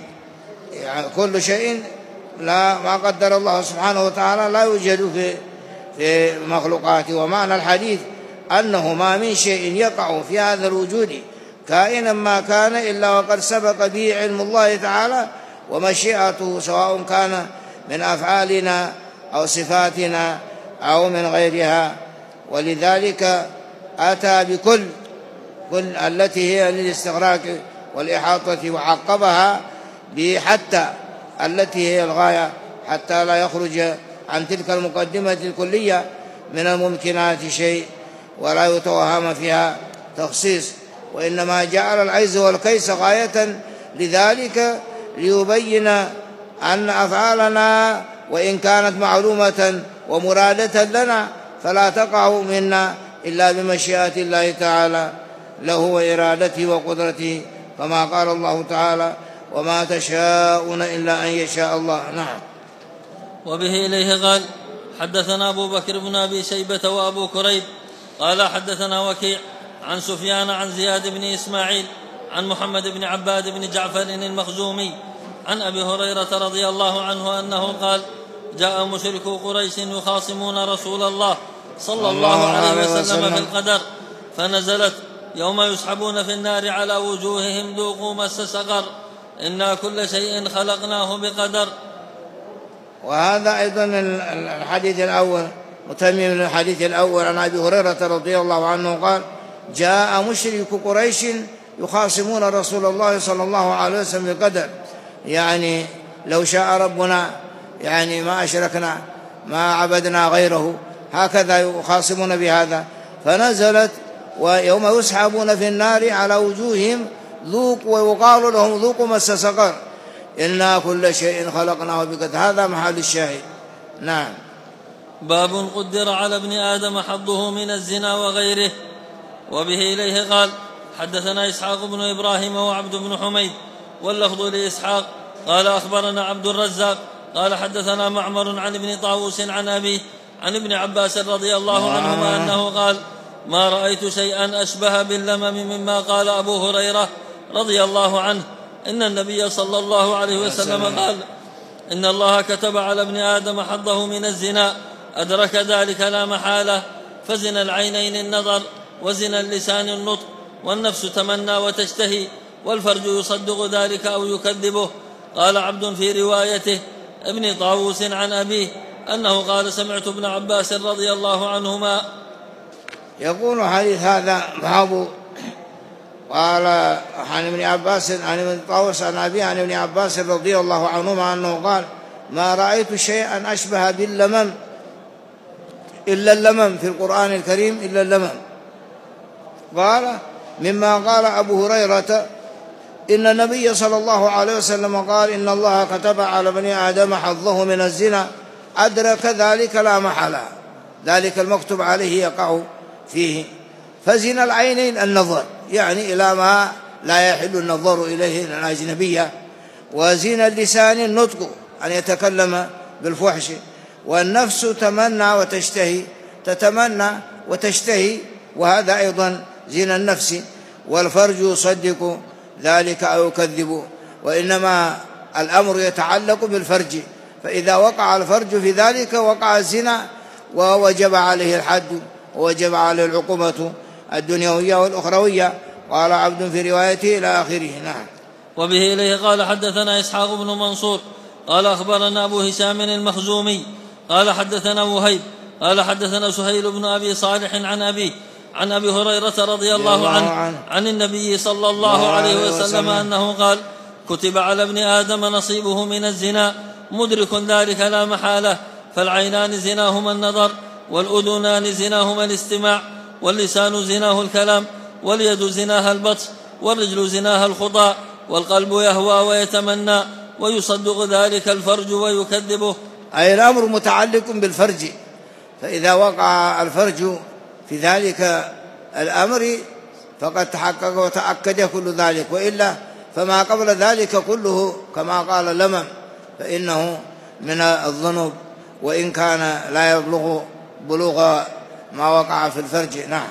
كل شيء ما قدر الله سبحانه وتعالى لا يوجد في مخلوقاته. ومعنى الحديث أنه ما من شيء يقع في هذا الوجود كائنا ما كان إلا وقد سبق به علم الله تعالى ومشيئته، سواء كان من أفعالنا أو صفاتنا أو من غيرها. ولذلك أتى بكل التي هي للاستغراق والإحاطة، وعقبها بحتى التي هي الغاية حتى لا يخرج عن تلك المقدمة الكلية من الممكنات شيء ولا يتوهم فيها تخصيص، وإنما جعل العجز والكيس غاية لذلك ليبين أن أفعالنا وإن كانت معلومة ومرادة لنا فلا تقع منا إلا بمشيئة الله تعالى له وإرادته وقدرته، كما قال الله تعالى: وما تشاءون إلا أن يشاء الله. نعم. وبه إليه قال: حدثنا أبو بكر بن أبي شيبة وأبو كريب قال حدثنا وكيع عن سفيان عن زياد بن إسماعيل عن محمد بن عباد بن جعفر المخزومي عن أبي هريرة رضي الله عنه أنه قال: جاء مشركو قريش يخاصمون رسول الله صلى الله عليه وسلم في القدر، فنزلت: يوم يسحبون في النار على وجوههم ذوقوا مس سقر، إنا كل شيء خلقناه بقدر. وهذا أيضا الحديث الأول متمم من الحديث الأول عن أبي هريرة رضي الله عنه قال: جاء مشرك قريش يخاصمون رسول الله صلى الله عليه وسلم بقدر، يعني لو شاء ربنا يعني ما أشركنا ما عبدنا غيره، هكذا يخاصمون بهذا. فنزلت: ويوم يسحبون في النار على وجوههم ذوقوا، ويقال لهم ذوقوا مس سقر، إنا كل شيء خلقناه بقدر. هذا محل الشاهد. نعم. باب قدر على ابن آدم حظه من الزنا وغيره. وبه إليه قال: حدثنا إسحاق بن إبراهيم وعبد بن حميد واللفظ لإسحاق قال: أخبرنا عبد الرزاق قال: حدثنا معمر عن ابن طاووس عن أبيه عن ابن عباس رضي الله عنهما أنه قال: ما رأيت شيئا أشبه باللمم مما قال أبو هريرة رضي الله عنه، إن النبي صلى الله عليه وسلم قال: إن الله كتب على ابن آدم حظه من الزنا، أدرك ذلك لا محالة، فزنا العينين النظر، وزنا اللسان النطق، والنفس تمنى وتشتهي، والفرج يصدق ذلك أو يكذبه. قال عبد في روايته ابن طاووس عن أبيه أنه قال: سمعت ابن عباس رضي الله عنهما يقول حديث هذا باب. قال عن ابن عباس عن ابن طاووس عن أبيه عن ابن عباس رضي الله عنهما أنه قال: ما رأيت شيئا أشبه باللمم إلا اللمم في القرآن الكريم إلا اللمم. قال: مما قال أبو هريرة إن النبي صلى الله عليه وسلم قال: إن الله كتب على بني آدم حظه من الزنا، أدرك ذلك لا محالة، ذلك المكتوب عليه يقع فيه. فزنا العينين النظر، يعني إلى ما لا يحل النظر إليه الأجنبية، وزنا اللسان النطق أن يتكلم بالفحش، والنفس تمنى وتشتهي، تتمنى وتشتهي، وهذا أيضا زنا النفس، والفرج يصدق ذلك أو يكذب، وإنما الأمر يتعلق بالفرج، فإذا وقع الفرج في ذلك وقع الزنا ووجب عليه الحد ووجب عليه العقوبة الدنيوية والأخروية. قال عبد في روايته إلى آخره. نعم. وبه إليه قال: حدثنا إسحاق بن منصور قال: أخبرنا أبو هشام المخزومي قال: حدثنا وهيب قال: حدثنا سهيل بن أبي صالح عن أبيه عن أبي هريرة رضي الله عنه عن النبي صلى الله عليه وسلم أنه قال: كتب على ابن آدم نصيبه من الزنا، مدرك ذلك لا محالة، فالعينان زناهما النظر، والأذنان زناهما الاستماع، واللسان زناه الكلام، واليد زناها البطش، والرجل زناها الخطى، والقلب يهوى ويتمنى، ويصدق ذلك الفرج ويكذبه. أي الأمر متعلق بالفرج، فإذا وقع الفرج في ذلك الأمر فقد تحقق وتأكد كل ذلك، وإلا فما قبل ذلك كله كما قال لمم، فإنه من الذنوب وإن كان لا يبلغ بلوغ ما وقع في الفرج. نعم.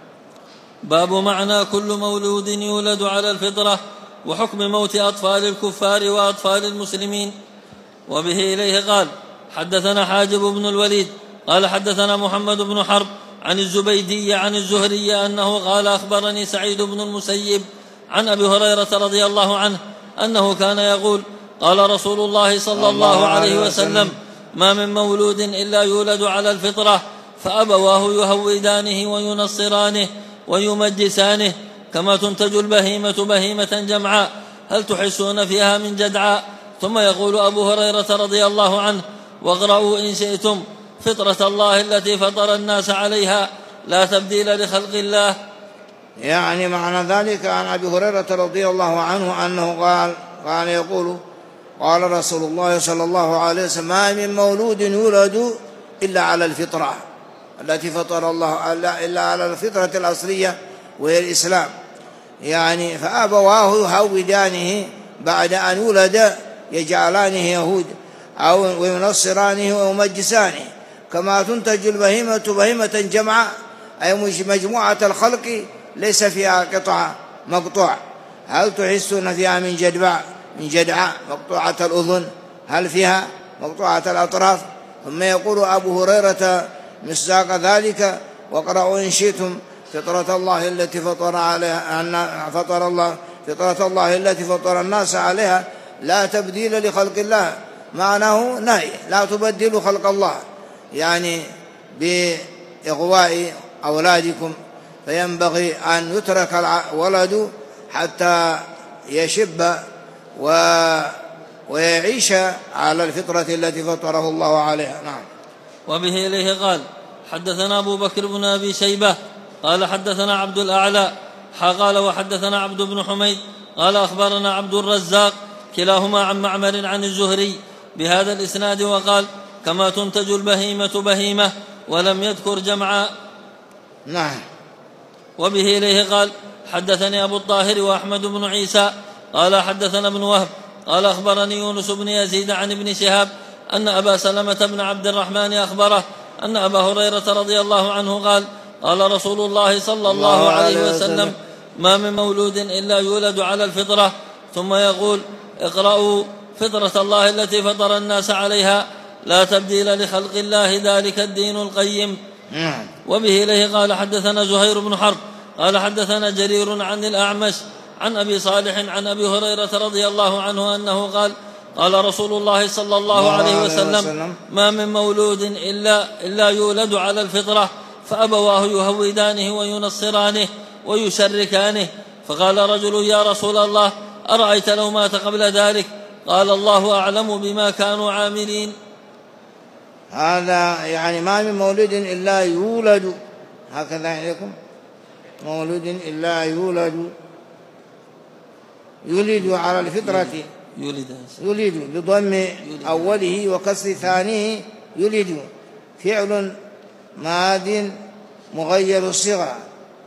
باب معنى كل مولود يولد على الفطرة، وحكم موت أطفال الكفار وأطفال المسلمين. وبه إليه قال: حدثنا حاجب بن الوليد قال: حدثنا محمد بن حرب عن الزبيدي عن الزهري أنه قال: أخبرني سعيد بن المسيب عن أبي هريرة رضي الله عنه أنه كان يقول: قال رسول الله صلى الله عليه وسلم: ما من مولود إلا يولد على الفطرة، فأبواه يهودانه وينصرانه ويمجسانه كما تنتج البهيمة بهيمة جمعاء هل تحسون فيها من جدعاء؟ ثم يقول أبو هريرة رضي الله عنه: واقرأوا إن شئتم فطرة الله التي فطر الناس عليها لا تبديل لخلق الله. يعني معنى ذلك عن أبي هريرة رضي الله عنه أنه قال يقول: قال رسول الله صلى الله عليه وسلم: ما من مولود يولد إلا على الفطرة التي فطر الله، إلا على الفطرة الأصلية وهي الإسلام. يعني فأبواه يهودانه بعد أن يولد، يجعلانه يهود أو وينصرانه ويمجسانه، كما تنتج البهيمة بهيمة جمعاء، أي مجموعة الخلق ليس فيها قطعة مقطوع. هل تحسون فيها من جدعاء مقطوعة الأذن؟ هل فيها مقطوعة الأطراف؟ ثم يقول أبو هريرة مصداق ذلك: واقرأوا إن شئتم فطرة الله التي فطر الناس عليها لا تبديل لخلق الله. معناه نهي، لا تبدلوا خلق الله، يعني بإغواء أولادكم، فينبغي أن يترك الولد حتى يشب ويعيش على الفطرة التي فطره الله عليها. نعم. وبه إليه قال: حدثنا أبو بكر بن أبي شيبة قال حدثنا عبد الأعلى قال وحدثنا عبد بن حميد قال أخبرنا عبد الرزاق كلاهما عن معمر عن الزهري بهذا الإسناد، وقال: كما تنتج البهيمة بهيمة، ولم يذكر جمعاء. نعم. وبه إليه قال: حدثني أبو الطاهر وأحمد بن عيسى قال حدثنا ابن وهب قال أخبرني يونس بن يزيد عن ابن شهاب أن أبا سلمة بن عبد الرحمن أخبره أن أبا هريرة رضي الله عنه قال: قال رسول الله صلى الله عليه وسلم: ما من مولود إلا يولد على الفطرة، ثم يقول: اقرأوا فطرة الله التي فطر الناس عليها لا تبديل لخلق الله ذلك الدين القيم. وبه إليه قال: حدثنا زهير بن حرب قال حدثنا جرير عن الأعمش عن أبي صالح عن أبي هريرة رضي الله عنه أنه قال: قال رسول الله صلى الله عليه وسلم: ما من مولود إلا يولد على الفطرة، فأبواه يهودانه وينصرانه ويشركانه. فقال رجل: يا رسول الله، أرأيت لو مات قبل ذلك؟ قال: الله أعلم بما كانوا عاملين. هذا يعني ما من مولود إلا يولد، هكذا عليكم، مولود إلا يولد على الفطرة، يولد بضم أوله وكسر ثانيه، يولد فعل ماض مغير الصيغة،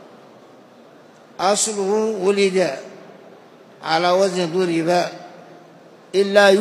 أصله ولد على وزن ضرب، إلا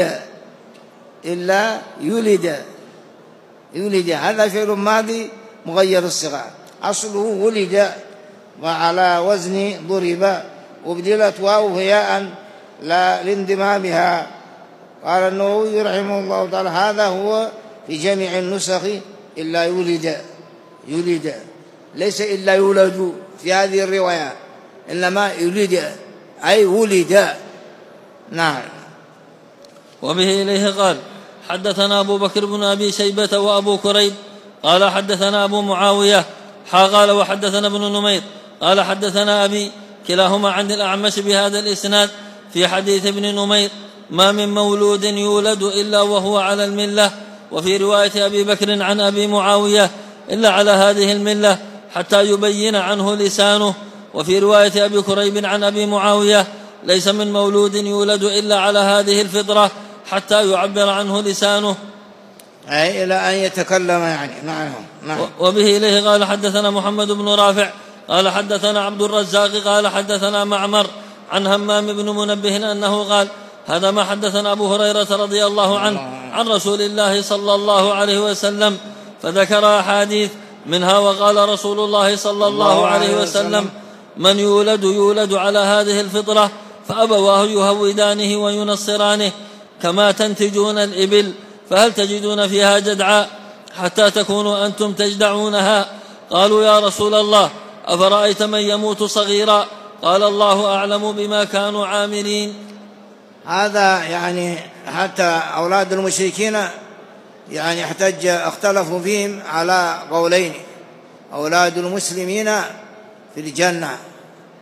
يولد هذا فعل ماضي مغير الصيغة، أصله ولد وعلى وزن ضرب، وبدلت واو هياء لا لاندمامها. قال النووي رحمه الله تعالى: هذا هو في جميع النسخ إلا يولد، ليس إلا يولد في هذه الرواية، إنما يولد أي ولد. نعم. وبه إليه قال: حدثنا أبو بكر بن أبي شيبة وأبو كريب قال حدثنا أبو معاوية قال وحدثنا ابن نمير قال حدثنا أبي كلاهما عن الأعمش بهذا الإسناد في حديث ابن نمير: ما من مولود يولد إلا وهو على الملة. وفي رواية أبي بكر عن أبي معاوية: إلا على هذه الملة حتى يبين عنه لسانه. وفي رواية أبي كريب عن أبي معاوية: ليس من مولود يولد إلا على هذه الفطرة حتى يعبر عنه لسانه، أي إلى أن يتكلم يعني. نعم. وبه إليه قال: حدثنا محمد بن رافع قال حدثنا عبد الرزاق قال حدثنا معمر عن همام بن منبه أنه قال: هذا ما حدثنا أبو هريرة رضي الله عنه عن رسول الله صلى الله عليه وسلم، فذكر أحاديث منها: وقال رسول الله صلى الله عليه وسلم: من يولد على هذه الفطرة، فأبواه يهودانه وينصرانه كما تنتجون الإبل، فهل تجدون فيها جدعاء حتى تكونوا أنتم تجدعونها؟ قالوا: يا رسول الله، أفرأيت من يموت صغيرا؟ قال: الله أعلم بما كانوا عاملين. هذا يعني حتى أولاد المشركين يعني اختلفوا فيهم على قولين: أولاد المسلمين في الجنة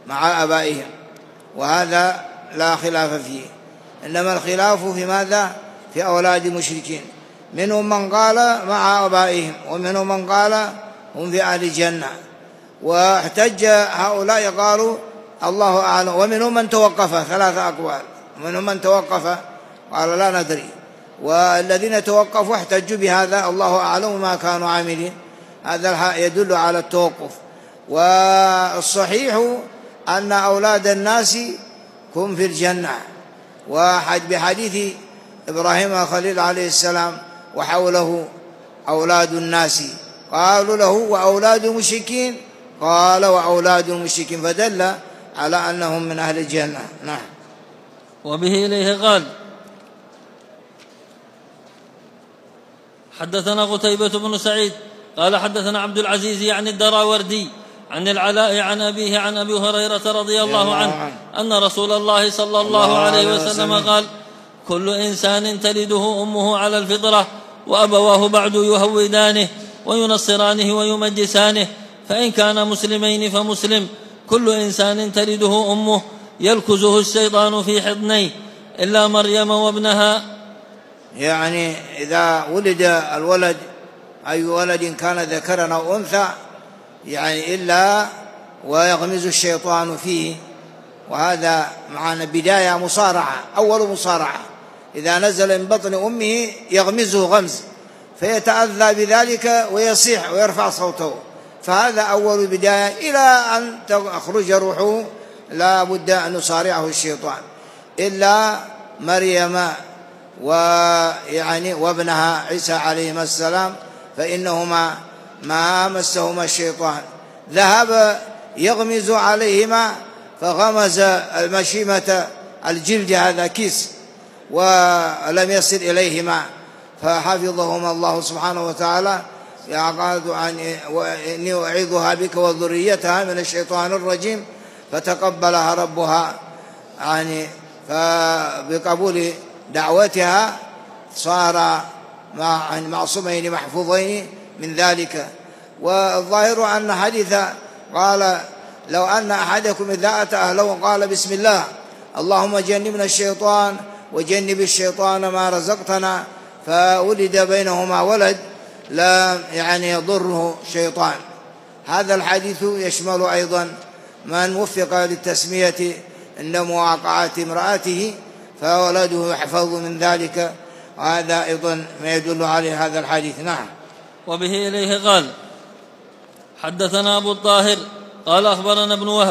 مع آبائهم، وهذا لا خلاف فيه، إنما الخلاف في ماذا؟ في أولاد المشركين، منهم من قال مع آبائهم، ومنهم من قال هم في أهل الجنة، واحتج هؤلاء قالوا الله أعلم، ومنهم من توقف، 3 أقوال، ومنهم من توقف قال لا ندري، والذين توقفوا احتجوا بهذا الله أعلم ما كانوا عاملين، هذا يدل على التوقف. والصحيح أن أولاد الناس هم في الجنة، بحديث إبراهيم الخليل عليه السلام وحوله أولاد الناس، قالوا له وأولاد المشركين، قال وأولاد المشركين، فدل على أنهم من أهل الجنة. نعم. وبه إليه قال حدثنا قتيبة بن سعيد قال حدثنا عبد العزيز يعني الدراوردي عن العلاء عن أبيه عن أبي هريرة رضي الله عنه أن رسول الله صلى الله عليه وسلم قال كل إنسان تلده أمه على الفطرة وأبواه بعد يهودانه وينصرانه ويمجسانه، فإن كان مسلمين فمسلم. كل إنسان تلده أمه يلكزه الشيطان في حضنيه إلا مريم وابنها. يعني إذا ولد الولد أي ولد كان ذكرا أو أنثى يعني إلا ويغمز الشيطان فيه، وهذا معنا بداية مصارعة، أول مصارعة، إذا نزل من بطن أمه يغمزه غمز فيتأذى بذلك ويصيح ويرفع صوته، فهذا أول بداية إلى أن تخرج روحه لا بد أن يصارعه الشيطان، إلا مريم وابنها عيسى عليهما السلام فإنهما ما مسهما الشيطان، ذهب يغمز عليهما فغمز المشيمة الجلد، هذا كيس، ولم يصل إليهما فحفظهما الله سبحانه وتعالى، يقال إني أعيذها بك وذريتها من الشيطان الرجيم، فتقبلها ربها فبقبول دعوتها صار معصومين محفوظين من ذلك. والظاهر أن حديث قال لو أن أحدكم إذا أتى أهله قال بسم الله اللهم جنبنا الشيطان وجنب الشيطان ما رزقتنا، فولد بينهما ولد لا يضره شيطان. هذا الحديث يشمل أيضا من وفق للتسمية عند مواقعة امرأته فولده يحفظ من ذلك، وهذا أيضا ما يدل عليه هذا الحديث. نعم. وبه إليه قال حدثنا أبو الطاهر قال أخبرنا ابن وهب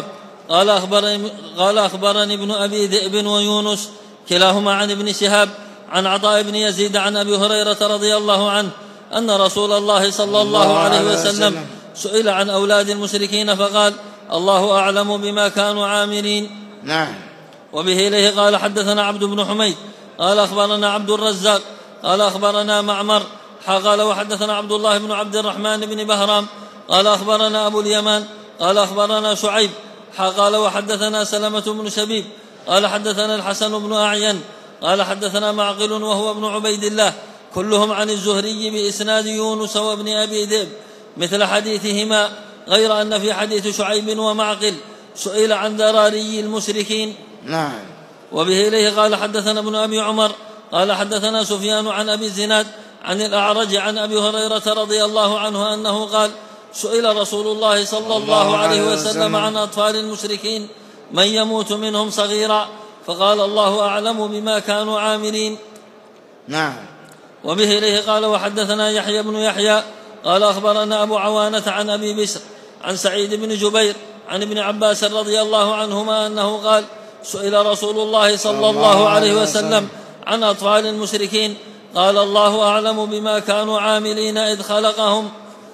قال أخبرني ابن أبي ذئب ويونس كلاهما عن ابن شهاب عن عطاء بن يزيد عن أبي هريرة رضي الله عنه أن رسول الله صلى الله عليه وسلم سئل عن أولاد المشركين فقال الله أعلم بما كانوا عاملين. نعم. وبه إليه قال حدثنا عبد بن حميد قال أخبرنا عبد الرزاق قال أخبرنا معمر قال وحدثنا عبد الله بن عبد الرحمن بن بهرام قال أخبرنا أبو اليمان قال أخبرنا شعيب قال وحدثنا سلمة بن شبيب قال حدثنا الحسن بن أعين قال حدثنا معقل وهو ابن عبيد الله كلهم عن الزهري بإسناد يونس وابن أبي ذئب مثل حديثهما، غير أن في حديث شعيب ومعقل سئل عن ذراري المشركين. نعم. وبه إليه قال حدثنا ابن أبي عمر قال حدثنا سفيان عن أبي الزناد عن الأعرج عن أبي هريرة رضي الله عنه أنه قال سئل رسول الله صلى الله عليه وسلم عن أطفال المشركين من يموت منهم صغيرا فقال الله أعلم بما كانوا عاملين. نعم. وبه إليه قال وحدثنا يحيى بن يحيى قال أخبرنا أبو عوانة عن أبي بشر عن سعيد بن جبير عن ابن عباس رضي الله عنهما أنه قال سئل رسول الله صلى الله عليه وسلم عن أطفال المشركين قال الله أعلم بما كانوا عاملين إذ خلقهم.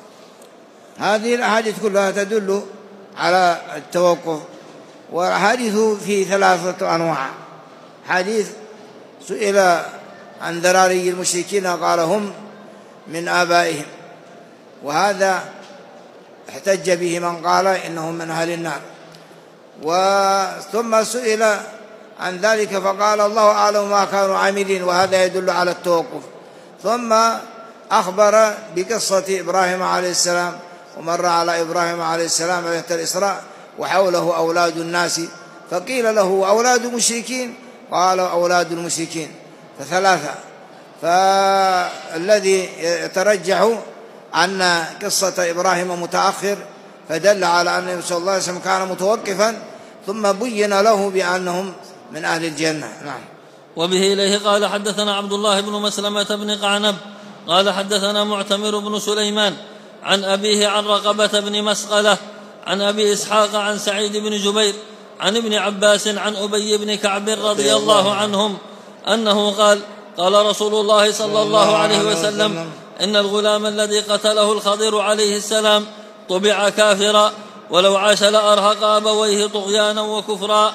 هذه الأحاديث كلها تدل على التوقف، والحديث في 3 أنواع. حديث سئل عن ذراري المشركين قال هم من آبائهم، وهذا احتج به من قال إنهم من أهل النار. ثم سئل عن ذلك فقال الله أعلم ما كانوا عاملين، وهذا يدل على التوقف. ثم أخبر بقصة إبراهيم عليه السلام، ومر على إبراهيم عليه السلام ليلة الإسراء وحوله أولاد الناس، فقيل له أولاد المشركين؟ قال أولاد المشركين، فثلاثة. فالذي يترجح أن قصة إبراهيم متأخر، فدل على أن النبي صلى الله عليه وسلم كان متوقفا ثم بين له بأنهم من أهل الجنة. نعم. وبه إليه قال حدثنا عبد الله بن مسلمة بن قعنب قال حدثنا معتمر بن سليمان عن أبيه عن رقبة بن مسقلة عن أبي إسحاق عن سعيد بن جبير عن ابن عباس عن أبي بن كعب رضي الله عنهم أنه قال قال رسول الله صلى الله عليه وسلم إن الغلام الذي قتله الخضر عليه السلام طبع كافرا ولو عاش لأرهق أبويه طغيانا وكفرا.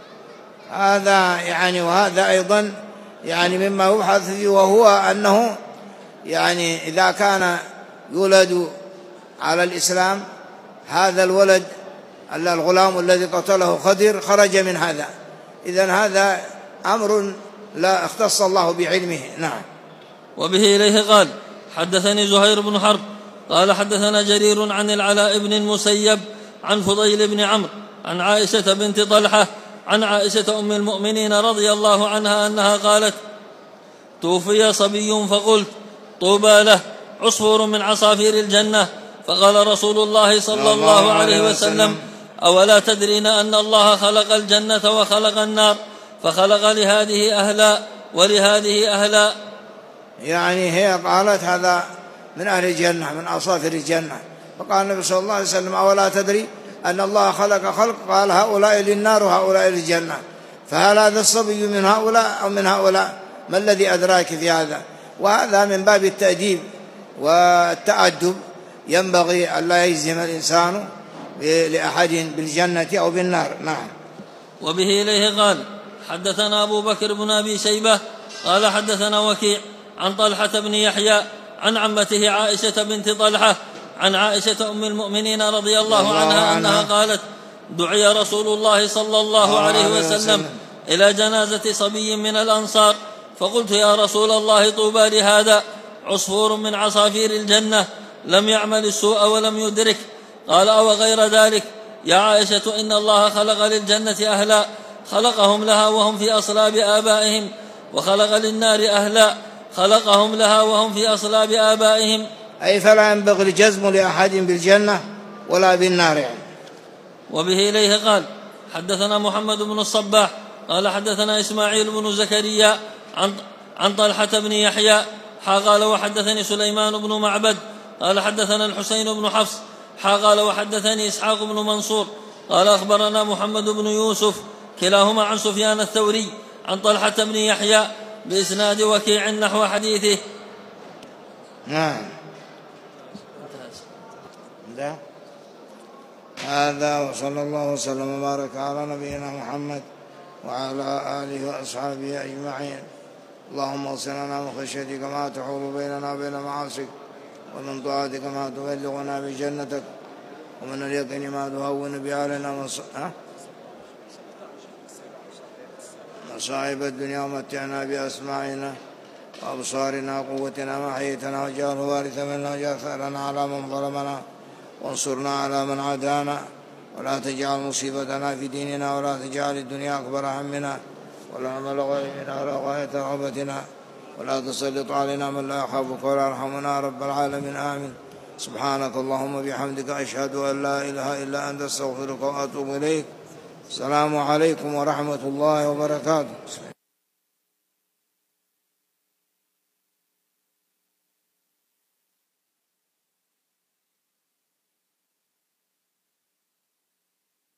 هذا يعني، وهذا أيضا يعني مما يبحث فيه، وهو أنه يعني إذا كان يولد على الإسلام هذا الولد الغلام الذي قتله خضر خرج من هذا، إذن هذا أمر لا اختص الله بعلمه. نعم. وبه إليه قال حدثني زهير بن حرب قال حدثنا جرير عن العلاء بن المسيب عن فضيل بن عمرو عن عائشة بنت طلحة عن عائشة أم المؤمنين رضي الله عنها أنها قالت توفي صبي فقلت طوبى له عصفور من عصافير الجنة، فقال رسول الله صلى الله عليه وسلم أولا تدرين أن الله خلق الجنة وخلق النار، فخلق لهذه أهلا ولهذه أهلا. يعني هي قالت هذا من أهل الجنة من عصافير الجنة، فقال النبي صلى الله عليه وسلم أولا تدري أن الله خلق خلق، قال هؤلاء للنار وهؤلاء للجنة، فهل هذا الصبي من هؤلاء أو من هؤلاء؟ ما الذي أدراك في هذا؟ وهذا من باب التأديب والتأدب، ينبغي أن لا يجزم الإنسان لأحد بالجنة أو بالنار. نعم. وبه إليه قال حدثنا أبو بكر بن أبي شيبة قال حدثنا وكيع عن طلحة بن يحيى عن عمته عائشة بنت طلحة عن عائشة أم المؤمنين رضي الله عنها أنها قالت دعي رسول الله صلى الله عليه وسلم إلى جنازة صبي من الأنصار، فقلت يا رسول الله طوبى لهذا عصفور من عصافير الجنة لم يعمل السوء ولم يدرك. قال أو غير ذلك يا عائشة إن الله خلق للجنة أهلا خلقهم لها وهم في أصلاب آبائهم، وخلق للنار أهلا خلقهم لها وهم في أصلاب آبائهم. أي فلا ينبغي الجزم لأحد بالجنة ولا بالنار يعني. وبه إليه قال حدثنا محمد بن الصباح قال حدثنا إسماعيل بن زكريا عن طلحة بن يحيى قال وحدثني سليمان بن معبد قال حدثنا الحسين بن حفص قال وحدثني إسحاق بن منصور قال أخبرنا محمد بن يوسف كلاهما عن سفيان الثوري عن طلحة بن يحيى بإسناد وكيع نحو حديثه. نعم. هذا وصلى الله وسلم وبارك على نبينا محمد وعلى آله وأصحابه أجمعين. اللهم اغفر لنا من خشيتك ما تحول بيننا وبين معاصيك، ومن طاعتك ما تبلغنا بجنتك، ومن اليقين ما تهون به علينا مصائب الدنيا، ومتعنا بأسماعنا وأبصارنا وقوتنا ما أحييتنا، واجعله وارثا منا، واجعل ثأرنا على من ظلمنا، وانصرنا على من عادانا، ولا تجعل مصيبتنا في ديننا، ولا تجعل الدنيا أكبر همنا ولا مبلغ علمنا ولا غاية رغبتنا، ولا تسلط علينا من لا يخافك ولا يرحمنا رب العالمين. آمين. سبحانك اللهم وبحمدك أشهد أن لا إله إلا أنت، استغفرك وأتوب إليك. السلام عليكم ورحمة الله وبركاته.